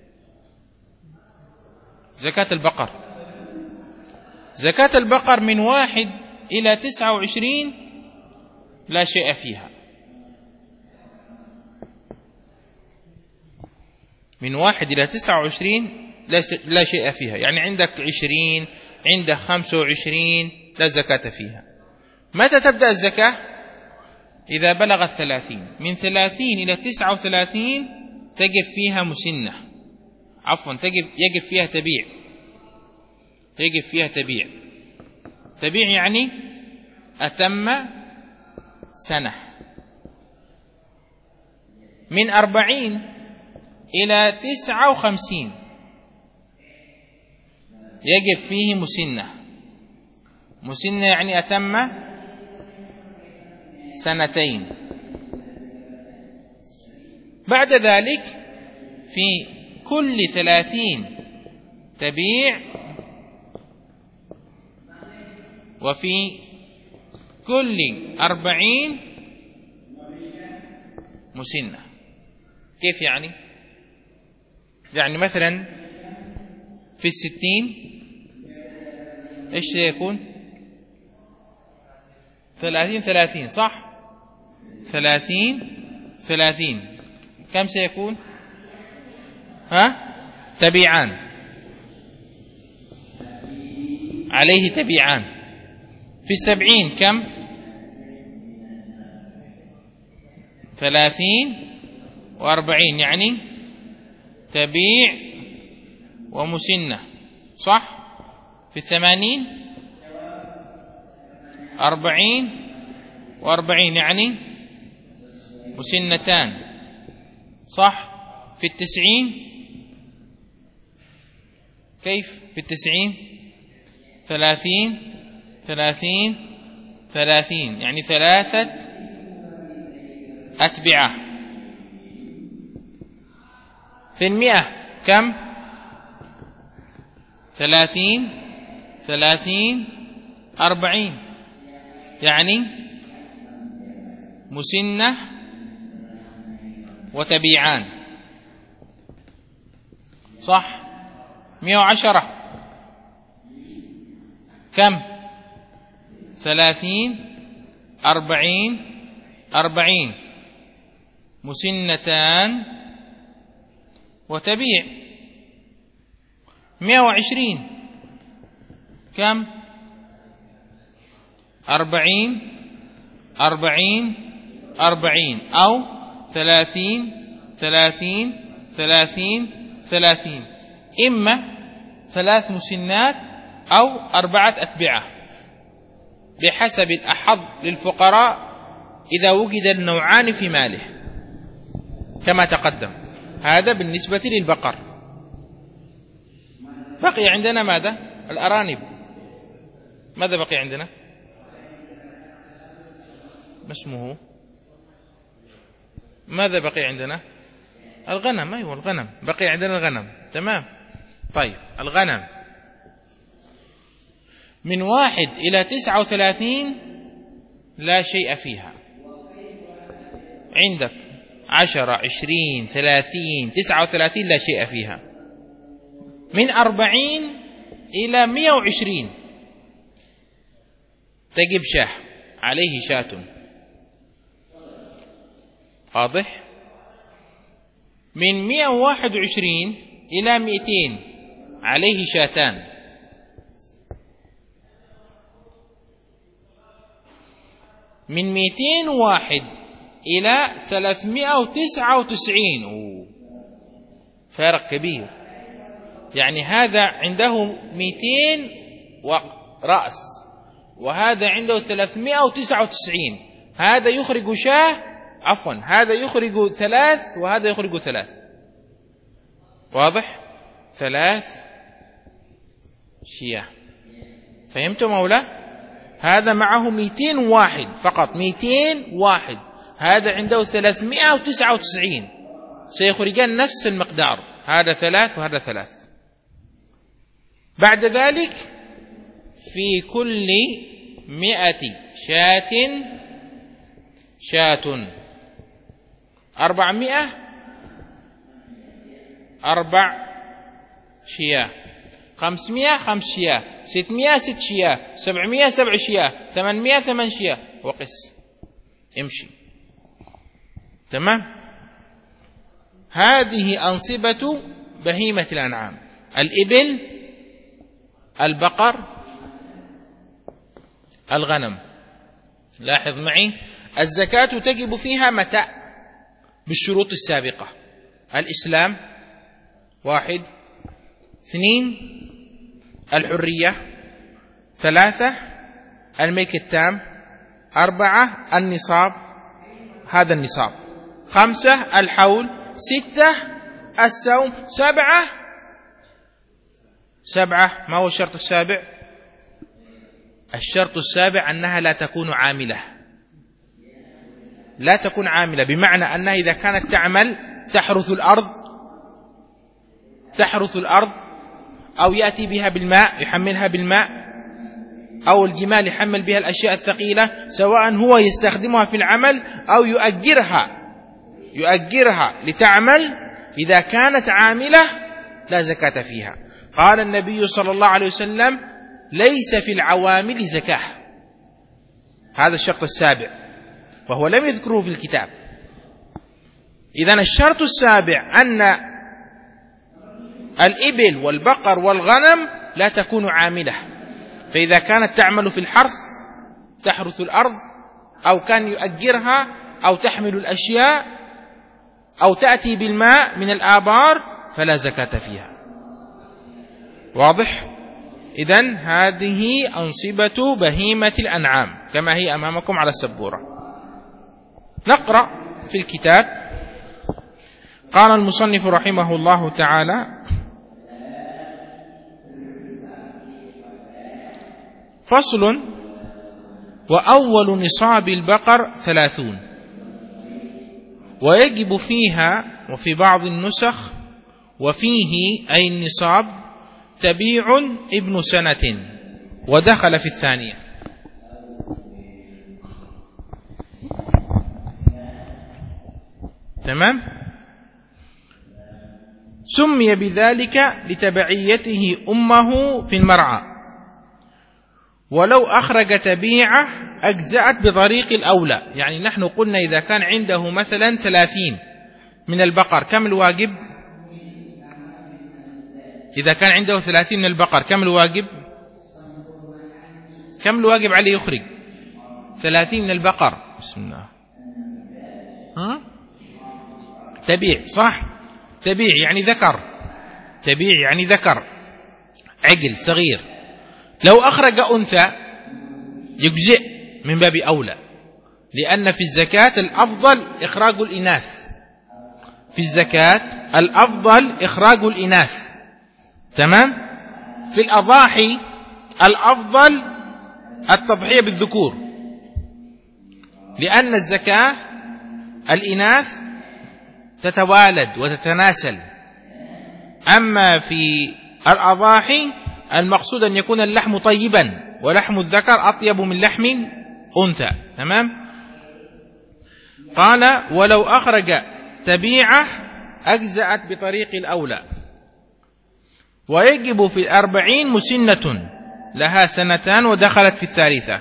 زكاة البقر. زكاة البقر من واحد إلى تسعة وعشرين لا شيء فيها. من واحد إلى تسعة وعشرين لا شيء فيها، يعني عندك عشرين، عندك خمسة وعشرين، لا زكاة فيها. متى تبدأ الزكاة؟ إذا بلغت ثلاثين. من ثلاثين إلى تسعة وثلاثين تجب فيها مسنة، عفوا تجب يجب فيها تبيع يجب فيها تبيع تبيع يعني أتم سنة. من أربعين إلى تسعة وخمسين يجب فيه مسنة. مسنة يعني أتم سنتين. بعد ذلك في كل ثلاثين تبيع، وفي كل أربعين مسنة. كيف يعني؟ يعني مثلا في الستين ايش سيكون؟ ثلاثين ثلاثين، صح؟ ثلاثين ثلاثين كم سيكون؟ ها؟ تبيعان، عليه تبيعان. في السبعين كم؟ ثلاثين وأربعين، يعني تبيع ومسنة، صح؟ في الثمانين أربعين وأربعين، يعني مسنتان، صح؟ في التسعين كيف؟ في التسعين ثلاثين ثلاثين ثلاثين، يعني ثلاثة أتبعة. في المئة كم؟ ثلاثين ثلاثين أربعين، يعني مسنة وتبيعان، صح؟ مئة وعشرة كم؟ ثلاثين أربعين أربعين، مسنتان وتبيع. مئة وعشرين كم؟ أربعين أربعين أربعين، أو ثلاثين ثلاثين ثلاثين ثلاثين، إما ثلاث مسنات أو أربعة أتبعة بحسب الأحظ للفقراء إذا وجد النوعان في ماله كما تقدم. هذا بالنسبة للبقر. بقي عندنا ماذا؟ الأرانب. ماذا بقي عندنا؟ ما اسمه؟ ماذا بقي عندنا؟ الغنم. أيوة الغنم، بقي عندنا الغنم. تمام. طيب الغنم من واحد إلى تسعة وثلاثين لا شيء فيها. عندك عشرة عشرين ثلاثين تسعة وثلاثين لا شيء فيها. من أربعين إلى مئة وعشرين تجيب شاه، عليه شاة، واضح؟ من مئة وواحد وعشرين إلى مئتين عليه شاتان. من مئتين وواحد إلى ثلاثمائة وتسعة وتسعين، أوه. فرق كبير. يعني هذا عنده مئتين رأس وهذا عنده ثلاثمائة وتسعة وتسعين. هذا يخرج شاه، عفوا هذا يخرج ثلاث وهذا يخرج ثلاث. واضح؟ ثلاث شياه. فهمتم مولا؟ هذا معه مئتين واحد فقط، مئتين واحد. هذا عنده ثلاثمائة وتسعة وتسعين، سيخرجان نفس المقدار، هذا ثلاث وهذا ثلاث. بعد ذلك في كل مئة شاة شاة، أربعمائة أربع شياه، خمسمائة خمس شياه، ستمائة ست شياه، سبعمائة سبع شياه، ثمانمائة ثمان شياه، وقس امشي. تمام. هذه أنصبة بهيمة الأنعام: الإبل، البقر، الغنم. لاحظ معي، الزكاة تجب فيها متى؟ بالشروط السابقة: الإسلام واحد، اثنين الحرية، ثلاثة الملك التام، أربعة النصاب، هذا النصاب، خمسة الحول، ستة السوم، سبعة سبعة ما هو الشرط السابع؟ الشرط السابع أنها لا تكون عاملة. لا تكون عاملة بمعنى أنها إذا كانت تعمل تحرث الأرض تحرث الأرض أو يأتي بها بالماء، يحملها بالماء، أو الجمال يحمل بها الأشياء الثقيلة، سواء هو يستخدمها في العمل أو يؤجرها يؤجرها لتعمل، إذا كانت عاملة لا زكاة فيها. قال النبي صلى الله عليه وسلم: ليس في العوامل زكاة. هذا الشرط السابع، وهو لم يذكره في الكتاب. إذن الشرط السابع أن الإبل والبقر والغنم لا تكون عاملة، فإذا كانت تعمل في الحرث تحرث الأرض، أو كان يؤجرها، أو تحمل الأشياء، أو تأتي بالماء من الآبار، فلا زكاة فيها. واضح؟ إذن هذه أنصبة بهيمة الأنعام كما هي أمامكم على السبورة. نقرأ في الكتاب. قال المصنف رحمه الله تعالى: فصل: وأول نصاب البقر ثلاثون، ويجب فيها وفي بعض النسخ وفيه أي النصاب تبيع ابن سنة، ودخل في الثانية. تمام؟ سمي بذلك لتبعيته أمه في المرعى، ولو أخرج تبيعة أجزأت بطريق الأولى. يعني نحن قلنا إذا كان عنده مثلا ثلاثين من البقر كم الواجب؟ إذا كان عنده ثلاثين من البقر كم الواجب؟ كم الواجب عليه يخرج؟ ثلاثين من البقر. بسم الله. ها؟ تبيع، صح؟ تبيع يعني ذكر، تبيع يعني ذكر عقل صغير. لو أخرج أنثى يجزئ من باب أولى، لأن في الزكاة الأفضل إخراج الإناث. في الزكاة الأفضل إخراج الإناث. تمام؟ في الأضاحي الأفضل التضحية بالذكور، لأن الزكاة الإناث تتوالد وتتناسل. أما في الأضاحي المقصود أن يكون اللحم طيبا، ولحم الذكر أطيب من لحم أنثى. تمام؟ قال: ولو أخرج تبيعة أجزأت بطريق الأولى. ويجب في الأربعين مسنة لها سنتان ودخلت في الثالثة،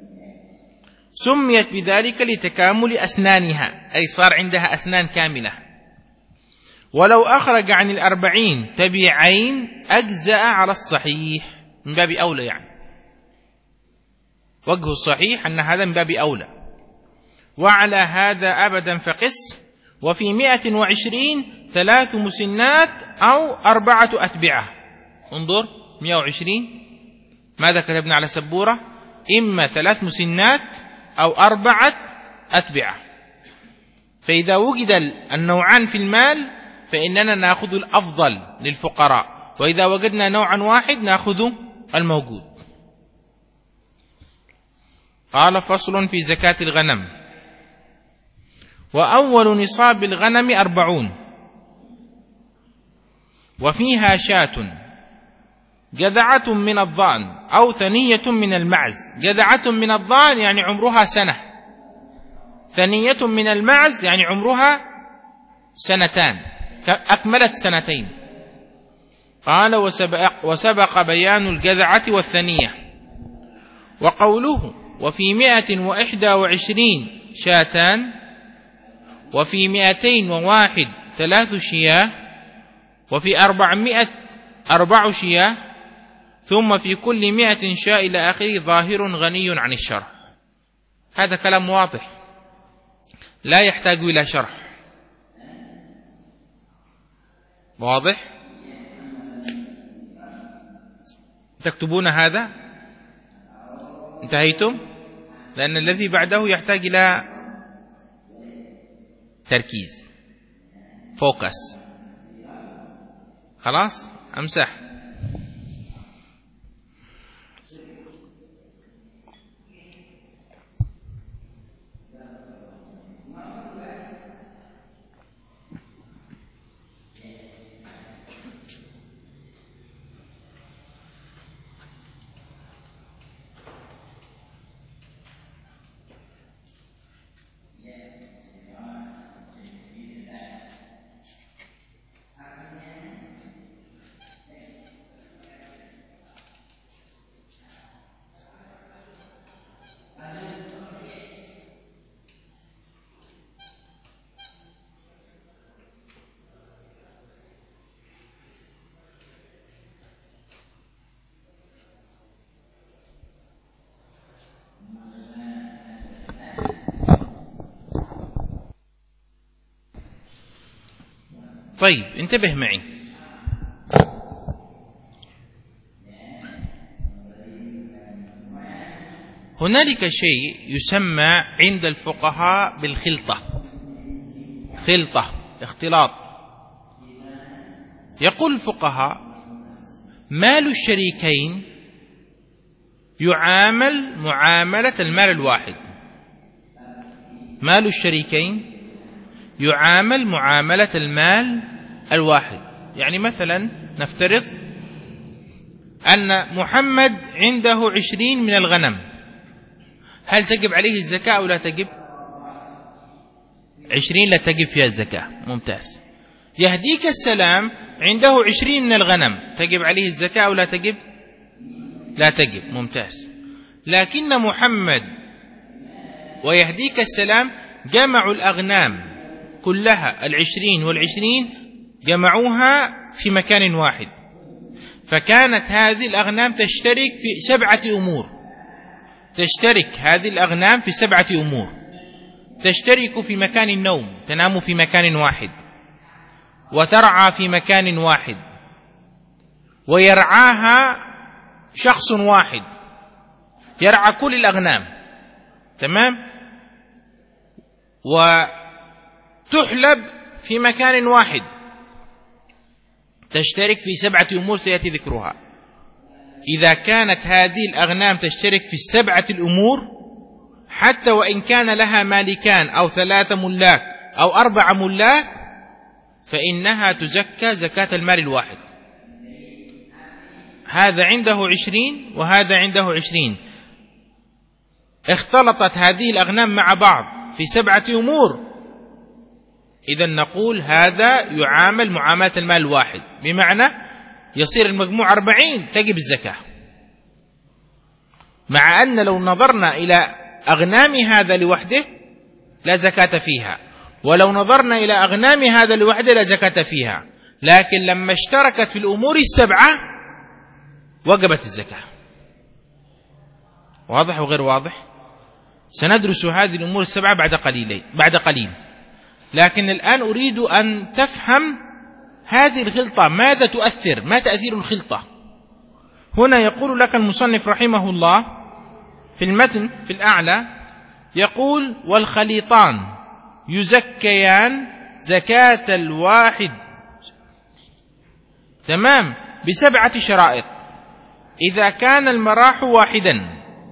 سميت بذلك لتكامل أسنانها، أي صار عندها أسنان كاملة. ولو أخرج عن الأربعين تبيعين أجزأ على الصحيح، من باب أولى. يعني وجه الصحيح أن هذا من باب أولى. وعلى هذا أبدا فقس. وفي مئة وعشرين ثلاث مسنات أو أربعة أتبعة. انظر، مئة وعشرين ماذا كتبنا على سبورة؟ إما ثلاث مسنات أو أربعة أتبعة. فإذا وجد النوعان في المال فإننا نأخذ الأفضل للفقراء، وإذا وجدنا نوعا واحد نأخذ الموجود. قال: فصل في زكاة الغنم. وأول نصاب الغنم أربعون، وفيها شاة جذعة من الضأن أو ثنية من المعز. جذعة من الضأن يعني عمرها سنة، ثنية من المعز يعني عمرها سنتان، أكملت سنتين. قال: وسبق, وسبق بيان الجذعة والثنية. وقوله: وفي مئة وإحدى وعشرين شاتان، وفي مئتين وواحد ثلاث شياه، وفي أربعمائة أربع شياه، ثم في كل مئة شاء إلى آخره، ظاهر غني عن الشرح. هذا كلام واضح لا يحتاج إلى شرح. واضح؟ تكتبون هذا؟ انتهيتم؟ لأن الذي بعده يحتاج إلى تركيز، فوكس. خلاص؟ أمسح. طيب انتبه معي، هنالك شيء يسمى عند الفقهاء بالخلطة، خلطة اختلاط. يقول الفقهاء مال الشريكين يعامل معاملة المال الواحد، مال الشريكين يعامل معاملة المال الواحد. يعني مثلا نفترض أن محمد عنده عشرين من الغنم، هل تجب عليه الزكاة أو لا تجب؟ عشرين لا تجب فيها الزكاة، ممتاز. يهديك السلام عنده عشرين من الغنم، تجب عليه الزكاة أو لا تجب؟ لا تجب، ممتاز. لكن محمد ويهديك السلام جمعوا الأغنام كلها، العشرين والعشرين جمعوها في مكان واحد، فكانت هذه الأغنام تشترك في سبعة أمور، تشترك هذه الأغنام في سبعة أمور. تشترك في مكان النوم، تنام في مكان واحد، وترعى في مكان واحد، ويرعاها شخص واحد يرعى كل الأغنام، تمام، وتحلب في مكان واحد. تشترك في سبعة أمور سيأتي ذكرها. إذا كانت هذه الأغنام تشترك في السبعة الأمور، حتى وإن كان لها مالكان أو ثلاثة ملاك أو أربع ملاك، فإنها تزكى زكاة المال الواحد. هذا عنده عشرين وهذا عنده عشرين، اختلطت هذه الأغنام مع بعض في سبعة أمور، إذن نقول هذا يعامل معاملة المال الواحد، بمعنى يصير المجموع أربعين تجب الزكاة. مع أن لو نظرنا إلى أغنام هذا لوحده لا زكاة فيها، ولو نظرنا إلى أغنام هذا لوحده لا زكاة فيها، لكن لما اشتركت في الأمور السبعة وجبت الزكاة. واضح وغير واضح؟ سندرس هذه الأمور السبعة بعد قليل بعد قليل لكن الآن أريد أن تفهم هذه الخلطة ماذا تؤثر، ما تأثير الخلطة. هنا يقول لك المصنف رحمه الله في المتن في الأعلى، يقول والخليطان يزكيان زكاة الواحد، تمام، بسبعة شرائط. إذا كان المراح واحدا،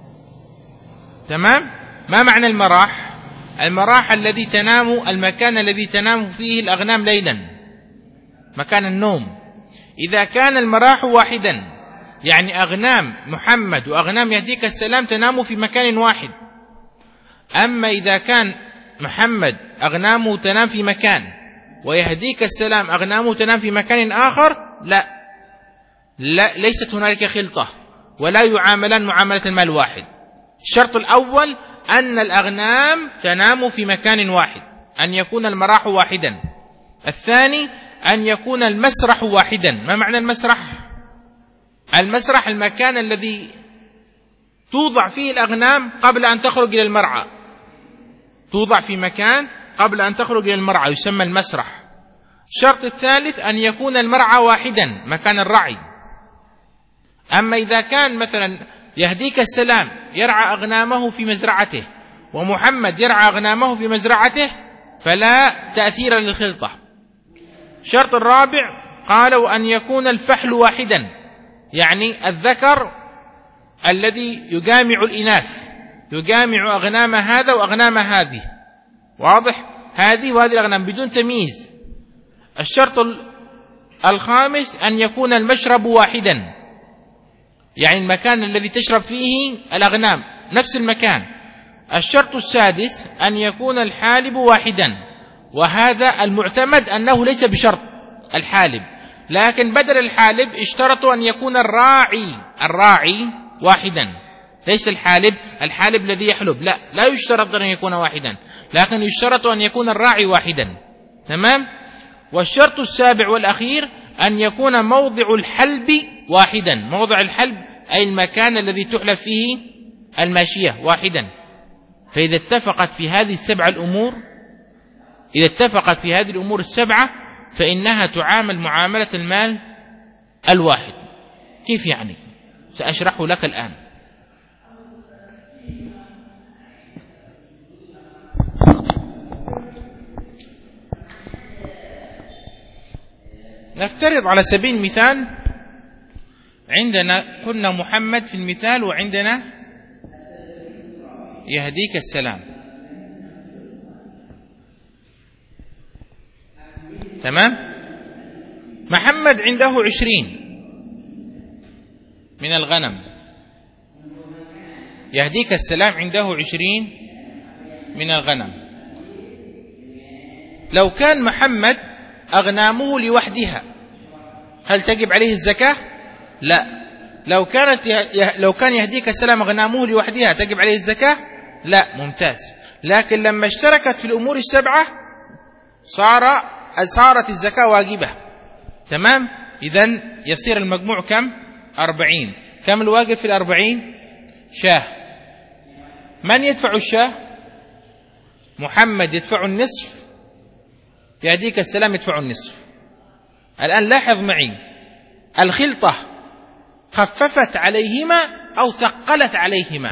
تمام. ما معنى المراح؟ المراح الذي تنام، المكان الذي تنام فيه الأغنام ليلا، مكان النوم. إذا كان المراح واحدا يعني أغنام محمد وأغنام يهديك السلام تنام في مكان واحد. أما إذا كان محمد أغنامه تنام في مكان ويهديك السلام أغنامه تنام في مكان آخر، لا, لا ليست هنالك خلطة ولا يعاملان معاملة المال واحد. الشرط الأول أن الأغنام تنام في مكان واحد، أن يكون المراح واحدا. الثاني أن يكون المسرح واحدا. ما معنى المسرح؟ المسرح المكان الذي توضع فيه الأغنام قبل أن تخرج إلى المرعى، توضع في مكان قبل أن تخرج إلى المرعى يسمى المسرح. الشرط الثالث أن يكون المرعى واحدا، مكان الرعي. أما إذا كان مثلا يهديك السلام يرعى أغنامه في مزرعته ومحمد يرعى أغنامه في مزرعته فلا تأثير للخلطة. الشرط الرابع قالوا أن يكون الفحل واحدا، يعني الذكر الذي يجامع الإناث، يجامع أغنام هذا وأغنام هذه، واضح؟ هذه وهذه الأغنام بدون تمييز. الشرط الخامس أن يكون المشرب واحدا، يعني المكان الذي تشرب فيه الأغنام نفس المكان. الشرط السادس أن يكون الحالب واحدا، وهذا المعتمد أنه ليس بشرط الحالب، لكن بدل الحالب اشترطوا أن يكون الراعي الراعي واحدا، ليس الحالب الحالب الذي يحلب، لا لا يشترط أن يكون واحدا، لكن يشترط أن يكون الراعي واحدا، تمام. والشرط السابع والأخير أن يكون موضع الحلب واحدا، موضع الحلب أي المكان الذي تحلب فيه الماشية واحدا. فإذا اتفقت في هذه السبع الأمور، إذا اتفقت في هذه الأمور السبعة فإنها تعامل معاملة المال الواحد. كيف يعني؟ سأشرح لك الآن. نفترض على سبيل المثال عندنا كنا محمد في المثال، وعندنا يهديك السلام. تمام؟ محمد عنده عشرين من الغنم، يهديك السلام عنده عشرين من الغنم. لو كان محمد أغنامه لوحدها هل تجب عليه الزكاة؟ لا. لو كانت لو كان يهديك السلام أغنامه لوحدها تجب عليه الزكاة؟ لا. ممتاز. لكن لما اشتركت في الأمور السبعة صار صارت الزكاة واجبة. تمام؟ إذن يصير المجموع كم؟ أربعين. كم الواجب في الأربعين؟ شاه. من يدفع الشاه؟ محمد يدفع النصف، يهديك السلام يدفع النصف. الآن لاحظ معي، الخلطة خففت عليهما أو ثقلت عليهما؟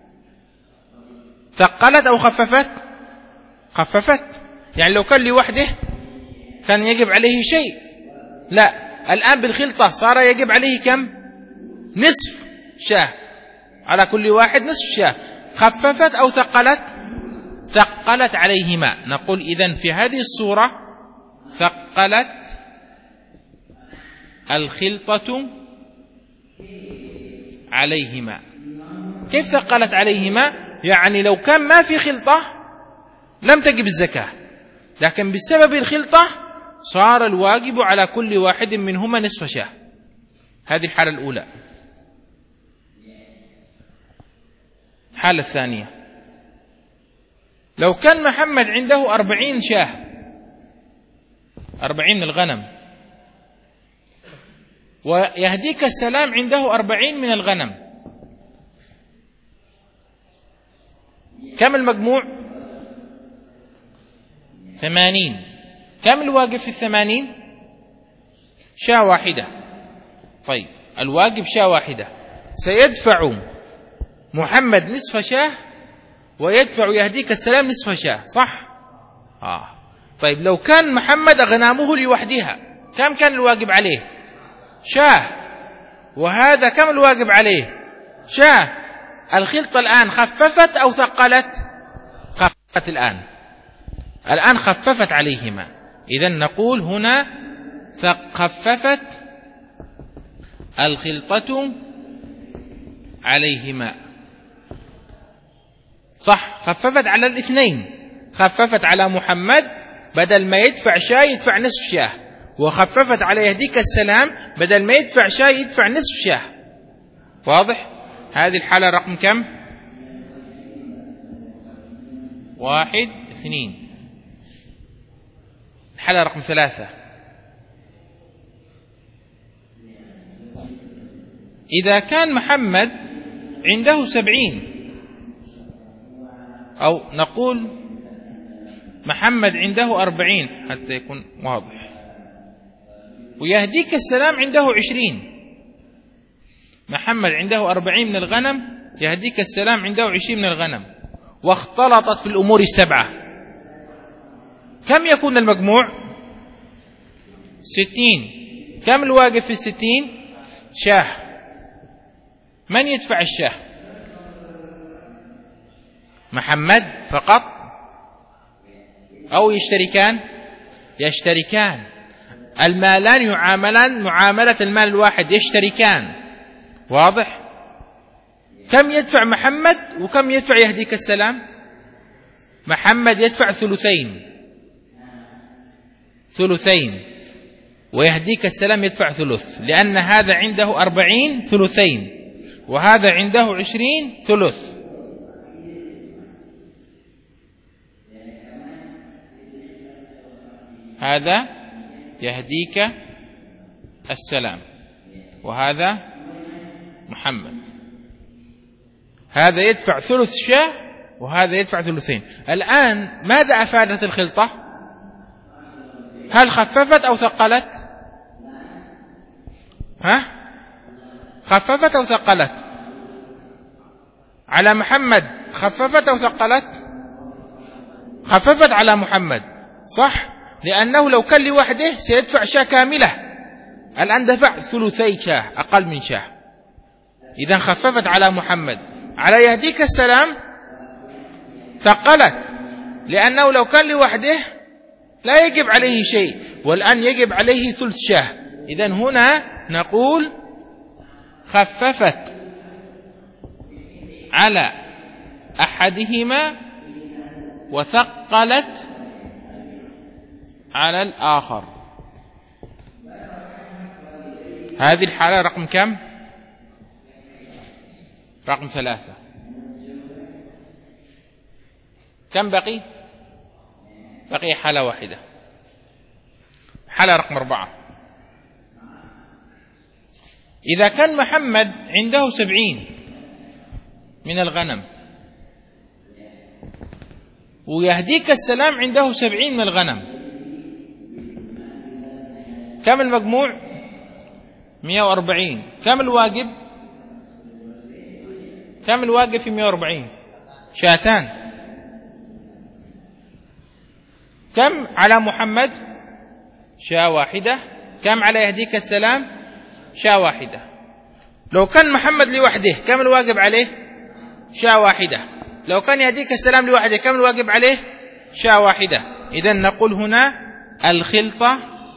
ثقلت أو خففت؟ خففت. يعني لو كان لوحده كان يجب عليه شيء، لا. الآن بالخلطة صار يجب عليه كم؟ نصف شاه، على كل واحد نصف شاه. خففت أو ثقلت؟ ثقلت عليهما. نقول إذن في هذه الصورة ثقلت الخلطة عليهما. كيف ثقلت عليهما؟ يعني لو كان ما في خلطة لم تجب الزكاة، لكن بسبب الخلطة صار الواجب على كل واحد منهما نصف شاه. هذه الحالة الأولى. الحالة الثانية، لو كان محمد عنده أربعين شاه، أربعين من الغنم، ويهديك السلام عنده أربعين من الغنم، كم المجموع؟ ثمانين. كم الواجب في الثمانين؟ شاة واحدة. طيب الواجب شاة واحدة، سيدفع محمد نصف شاه ويدفع يهديك السلام نصف شاه، صح؟ آه. طيب لو كان محمد أغنامه لوحدها كم كان الواجب عليه؟ شاه. وهذا كم الواجب عليه؟ شاه. الخلطة الآن خففت أو ثقلت؟ خففت. الآن الآن خففت عليهما. إذن نقول هنا خففت الخلطة عليهما، صح؟ خففت على الاثنين، خففت على محمد بدل ما يدفع شاة يدفع نصف شاه، وخففت على يهديك السلام بدل ما يدفع شاة يدفع نصف شاه. واضح؟ هذه الحالة رقم كم؟ واحد اثنين. الحالة رقم ثلاثة، إذا كان محمد عنده سبعين، أو نقول محمد عنده أربعين حتى يكون واضح، ويهديك السلام عنده عشرين. محمد عنده أربعين من الغنم، يهديك السلام عنده عشرين من الغنم، واختلطت في الأمور السبعة، كم يكون المجموع؟ ستين. كم الواجب في الستين؟ شاه. من يدفع الشاه؟ محمد فقط أو يشتركان؟ يشتركان. المالان يعاملان معاملة المال الواحد، يشتركان. واضح؟ كم يدفع محمد وكم يدفع يهديك السلام؟ محمد يدفع ثلثين، ثلثين، ويهديك السلام يدفع ثلث، لأن هذا عنده أربعين ثلثين وهذا عنده عشرين ثلث. هذا يهديك السلام وهذا محمد، هذا يدفع ثلث شاه وهذا يدفع ثلثين. الآن ماذا أفادت الخلطة؟ هل خففت أو ثقلت؟ ها؟ خففت أو ثقلت؟ على محمد خففت أو ثقلت؟ خففت على محمد، صح؟ لأنه لو كان لوحده سيدفع شاة كاملة، الآن دفع ثلثي شاة، أقل من شاة. إذن خففت على محمد. على يهديك السلام ثقلت، لأنه لو كان لوحده لا يجب عليه شيء، والآن يجب عليه ثلث شاة. إذن هنا نقول خففت على أحدهما وثقلت على الآخر. هذه الحالة رقم كم؟ رقم ثلاثة. كم بقي؟ بقي حالة واحدة، حالة رقم أربعة. إذا كان محمد عنده سبعين من الغنم ويهديك السلام عنده سبعين من الغنم، كم المجموع؟ مئة وأربعين. كم الواجب؟ كم الواجب في مئة وأربعين؟ شاتان. كم على محمد؟ شاة واحدة. كم على يهديك السلام؟ شاة واحدة. لو كان محمد لوحده كم الواجب عليه؟ شاة واحدة. لو كان يهديك السلام لوحده كم الواجب عليه؟ شاة واحدة. إذن نقول هنا الخلطة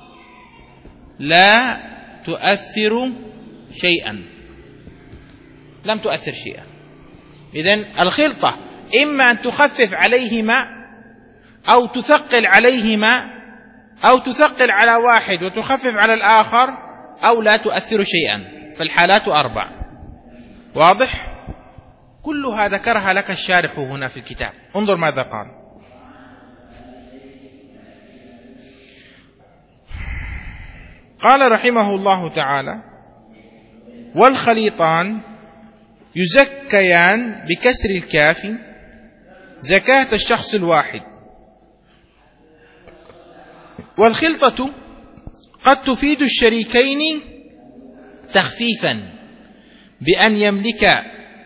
لا تؤثر شيئا، لم تؤثر شيئا. إذن الخلطة إما أن تخفف عليهما أو تثقل عليهما، أو تثقل على واحد وتخفف على الآخر، أو لا تؤثر شيئا. فالحالات أربع. واضح؟ كلها ذكرها لك الشارح هنا في الكتاب. انظر ماذا قال. قال رحمه الله تعالى: والخليطان يزكيان بكسر الكاف زكاة الشخص الواحد. والخلطة قد تفيد الشريكين تخفيفا بأن يملك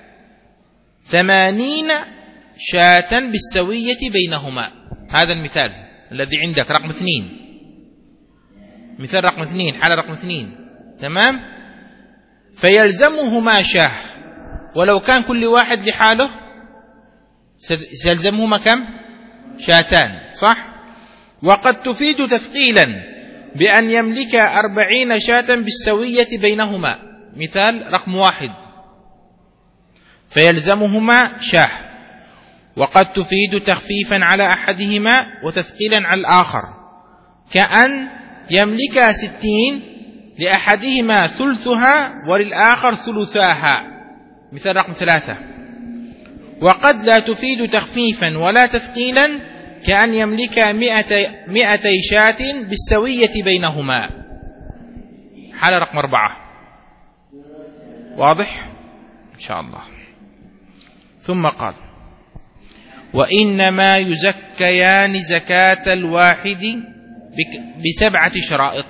ثمانين شاة بالسوية بينهما. هذا المثال الذي عندك رقم اثنين، مثال رقم اثنين، حالة رقم اثنين، تمام؟ فيلزمهما شاه، ولو كان كل واحد لحاله سيلزمهما كم؟ شاتان، صح؟ وقد تفيد تثقيلا بأن يملك أربعين شاة بالسوية بينهما. مثال رقم واحد، فيلزمهما شاه. وقد تفيد تخفيفا على أحدهما وتثقيلا على الآخر، كأن يملك ستين لأحدهما ثلثها وللآخر ثلثاها. مثال رقم ثلاثة. وقد لا تفيد تخفيفا ولا تثقيلا، كأن يملك مئتي شاة بالسوية بينهما. حالة رقم أربعة. واضح؟ إن شاء الله. ثم قال: وإنما يزكيان زكاة الواحد بسبعة شرائط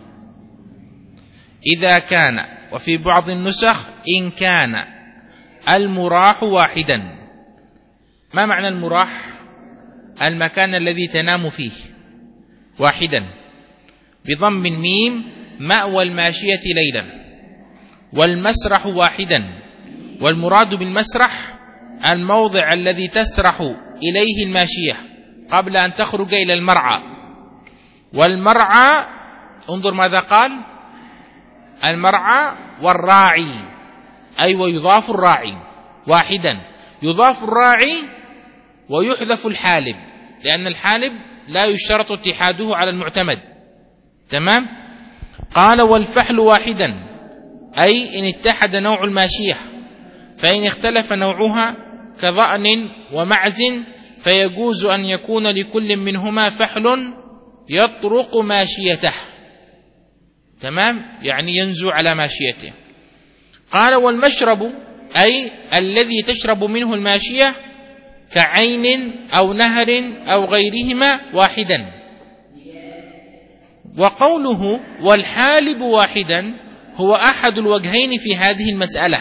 إذا كان، وفي بعض النسخ إن كان المراح واحدا. ما معنى المراح؟ المكان الذي تنام فيه، واحدا بضم الميم، مأوى الماشية ليلا. والمسرح واحدا، والمراد بالمسرح الموضع الذي تسرح إليه الماشية قبل أن تخرج إلى المرعى. والمرعى انظر ماذا قال: المرعى والراعي، أي ويضاف الراعي واحدا، يضاف الراعي ويحذف الحالب، لأن الحالب لا يشترط اتحاده على المعتمد، تمام؟ قال: والفحل واحدا، أي إن اتحد نوع الماشية، فإن اختلف نوعها كظأن ومعز فيجوز أن يكون لكل منهما فحل يطرق ماشيته، تمام؟ يعني ينزو على ماشيته. قال: والمشرب، أي الذي تشرب منه الماشية كعين أو نهر أو غيرهما واحدا، وقوله والحالب واحدا هو أحد الوجهين في هذه المسألة،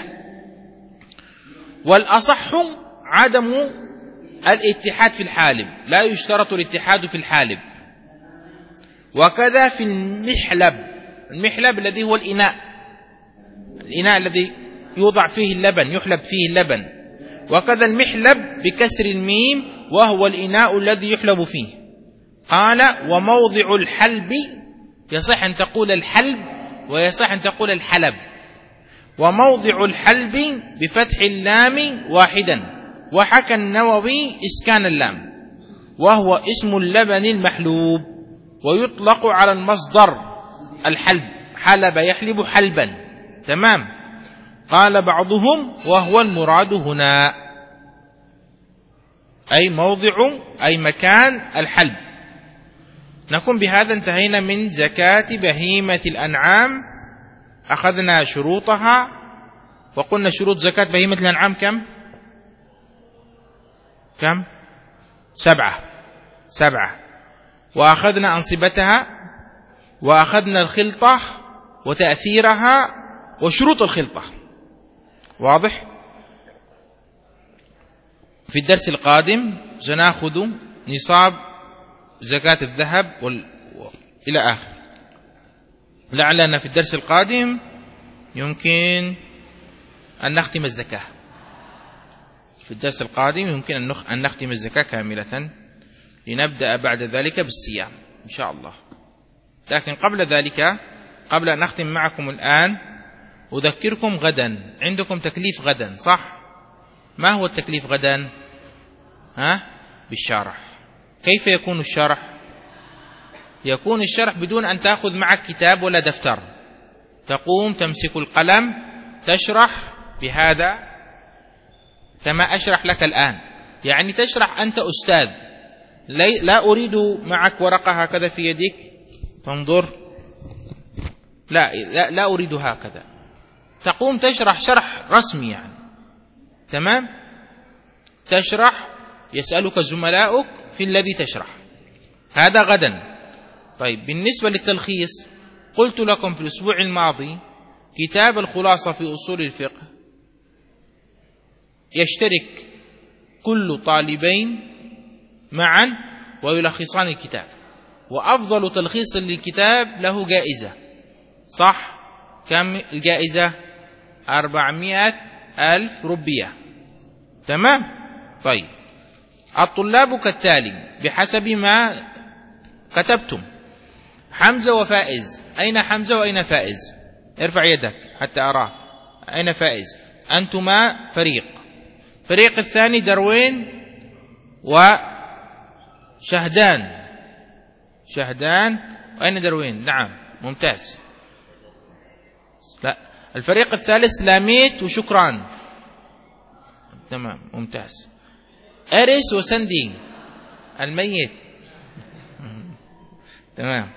والأصح عدم الاتحاد في الحالب، لا يشترط الاتحاد في الحالب. وكذا في المحلب، المحلب الذي هو الإناء، الإناء الذي يوضع فيه اللبن، يحلب فيه اللبن. وكذا المحلب بكسر الميم وهو الإناء الذي يحلب فيه. قال وموضع الحلب، يصح أن تقول الحلب ويصح أن تقول الحلب. وموضع الحلب بفتح اللام واحدا، وحكى النووي إسكان اللام، وهو اسم اللبن المحلوب، ويطلق على المصدر الحلب، حلب يحلب حلبا. تمام. قال بعضهم وهو المراد هنا أي موضع أي مكان الحلب. نكون بهذا انتهينا من زكاة بهيمة الأنعام. أخذنا شروطها، وقلنا شروط زكاة بهيمة الأنعام كم؟ كم؟ سبعة سبعة. وأخذنا أنصبتها، وأخذنا الخلطة وتأثيرها وشروط الخلطة. واضح؟ في الدرس القادم سنأخذ نصاب زكاة الذهب وال... إلى آخر. لعلنا في الدرس القادم يمكن أن نختم الزكاة. في الدرس القادم يمكن أن نختم الزكاة كاملة، لنبدأ بعد ذلك بالصيام إن شاء الله. لكن قبل ذلك، قبل أن نختم معكم الآن، أذكركم غدا عندكم تكليف غدا، صح؟ ما هو التكليف غدا؟ ها؟ بالشرح. كيف يكون الشرح؟ يكون الشرح بدون أن تأخذ معك كتاب ولا دفتر، تقوم تمسك القلم تشرح بهذا كما أشرح لك الآن، يعني تشرح أنت أستاذ. لا أريد معك ورقة هكذا في يدك تنظر، لا, لا, لا أريد هكذا، تقوم تشرح شرح رسمي يعني. تمام؟ تشرح، يسألك زملاؤك في الذي تشرح. هذا غدا. طيب، بالنسبة للتلخيص قلت لكم في الأسبوع الماضي كتاب الخلاصة في أصول الفقه يشترك كل طالبين معا ويلخصان الكتاب، وأفضل تلخيص للكتاب له جائزة، صح؟ كم الجائزة؟ أربعمائة ألف ربية. تمام؟ طيب، الطلاب كالتالي بحسب ما كتبتم: حمزة وفائز. أين حمزة وأين فائز؟ ارفع يدك حتى أراه. أين فائز؟ أنتما فريق. فريق الثاني دروين وشهدان. شهدان وأين دروين؟ نعم، ممتاز. لا، الفريق الثالث لاميت وشكران. تمام، ممتاز. أريس وسندي الميت. تمام.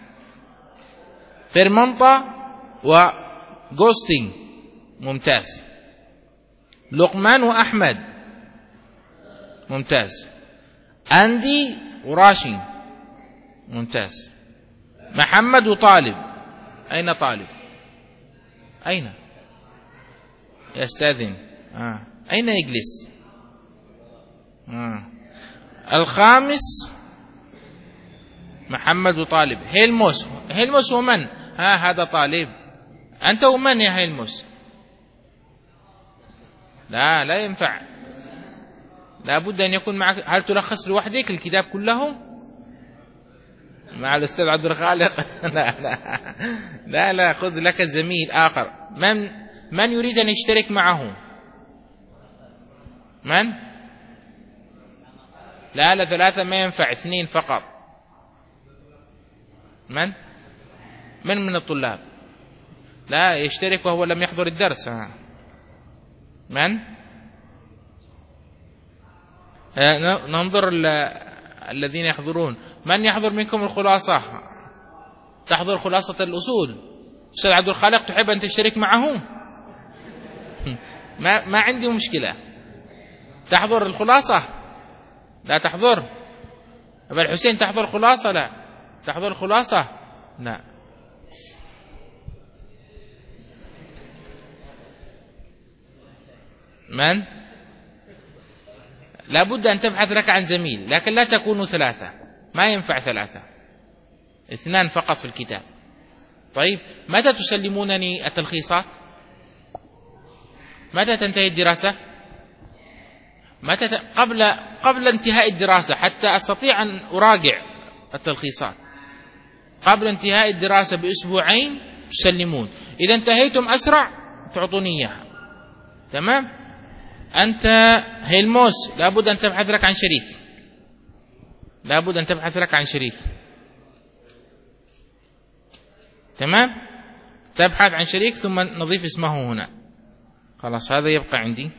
فيرمنطا وغوستين. ممتاز. لقمان وأحمد. ممتاز. أندي وراشي. ممتاز. محمد وطالب. أين طالب؟ أين؟ يستاذن. آه. أين يجلس؟ آه. الخامس محمد وطالب. هيلموس. هيلموس ومن؟ ها هذا طالب. أنت ومن يا هيلموس؟ لا لا ينفع، لا بد أن يكون معك. هل تلخص لوحدك الكتاب كله مع الأستاذ عبد الخالق؟ لا لا لا لا، خذ لك زميل آخر. من من يريد أن يشترك معه؟ من؟ لا لا، ثلاثة ما ينفع، اثنين فقط. من؟ من من الطلاب؟ لا يشترك وهو لم يحضر الدرس. ها. من؟ ننظر الذين يحضرون. من يحضر منكم الخلاصة؟ تحضر خلاصة الأصول. أستاذ عبد الخالق، تحب أن تشترك معه؟ ما ما عندي مشكلة. تحضر الخلاصة؟ لا تحضر. أبا الحسين تحضر الخلاصة؟ لا تحضر الخلاصة. لا. من؟ لا بد أن تبحث لك عن زميل، لكن لا تكونوا ثلاثة، ما ينفع ثلاثة، اثنان فقط في الكتاب. طيب متى تسلمونني التلخيصات؟ متى تنتهي الدراسة؟ متى ت... قبل قبل انتهاء الدراسة حتى أستطيع أن أراجع التلخيصات. قبل انتهاء الدراسة بأسبوعين تسلمون. إذا انتهيتم أسرع تعطوني إياها. تمام؟ أنت هيلموس لابد أن تبحث لك عن شريك، لابد أن تبحث لك عن شريك. تمام؟ تبحث عن شريك ثم نضيف اسمه هنا. خلاص هذا يبقى عندي.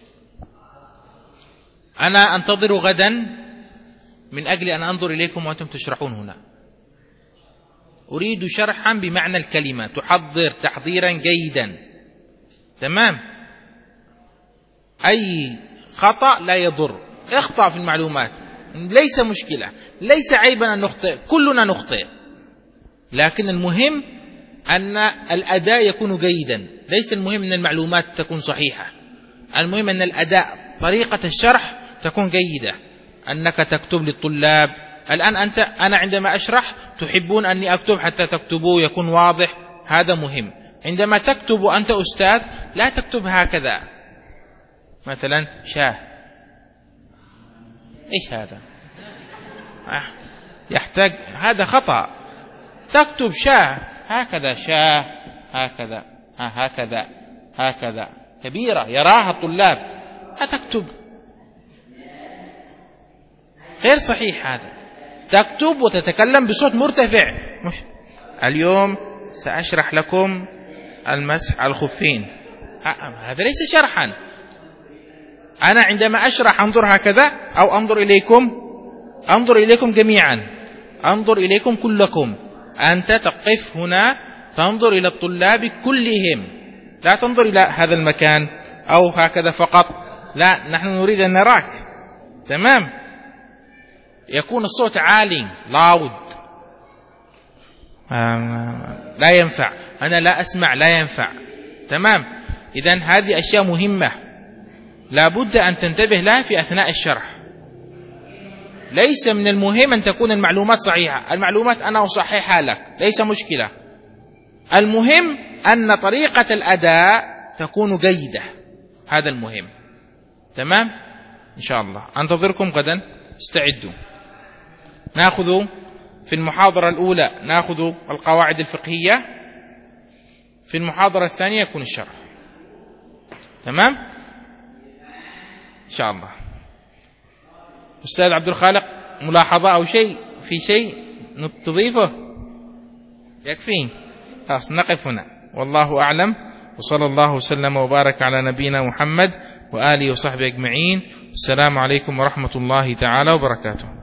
أنا أنتظر غدا من أجل أن أنظر إليكم وأنتم تشرحون هنا. أريد شرحا بمعنى الكلمة، تحضر تحضيرا جيدا. تمام؟ أي خطأ لا يضر، اخطأ في المعلومات ليس مشكلة، ليس عيبا أن نخطئ، كلنا نخطئ، لكن المهم أن الأداء يكون جيدا. ليس المهم أن المعلومات تكون صحيحة، المهم أن الأداء طريقة الشرح تكون جيدة، أنك تكتب للطلاب. الآن أنت أنا عندما أشرح تحبون أني أكتب حتى تكتبوا يكون واضح، هذا مهم. عندما تكتب وأنت أستاذ لا تكتب هكذا، مثلا شاه، إيش هذا؟ يحتاج، هذا خطأ. تكتب شاه هكذا، شاه هكذا، هكذا هكذا، كبيرة يراها الطلاب، لا تكتب، غير صحيح هذا. تكتب وتتكلم بصوت مرتفع. اليوم سأشرح لكم المسح على الخفين، هذا ليس شرحا. أنا عندما أشرح أنظر هكذا أو أنظر إليكم، أنظر إليكم جميعا، أنظر إليكم كلكم. أنت تقف هنا تنظر إلى الطلاب كلهم، لا تنظر إلى هذا المكان أو هكذا فقط، لا، نحن نريد أن نراك. تمام؟ يكون الصوت عالي لاود، لا ينفع، أنا لا أسمع، لا ينفع. تمام؟ إذن هذه أشياء مهمة لا بد أن تنتبه لها في أثناء الشرح. ليس من المهم أن تكون المعلومات صحيحة، المعلومات أنا أصححها لك ليس مشكلة، المهم أن طريقة الأداء تكون جيدة، هذا المهم. تمام؟ إن شاء الله أنتظركم غدا، استعدوا. نأخذ في المحاضرة الأولى نأخذ القواعد الفقهية، في المحاضرة الثانية يكون الشرح. تمام؟ إن شاء الله. أستاذ عبد الخالق ملاحظة أو شيء، في شيء تضيفه؟ يكفي. خلاص نقف هنا، والله أعلم، وصلى الله وسلم وبارك على نبينا محمد وآله وصحبه أجمعين. السلام عليكم ورحمة الله تعالى وبركاته.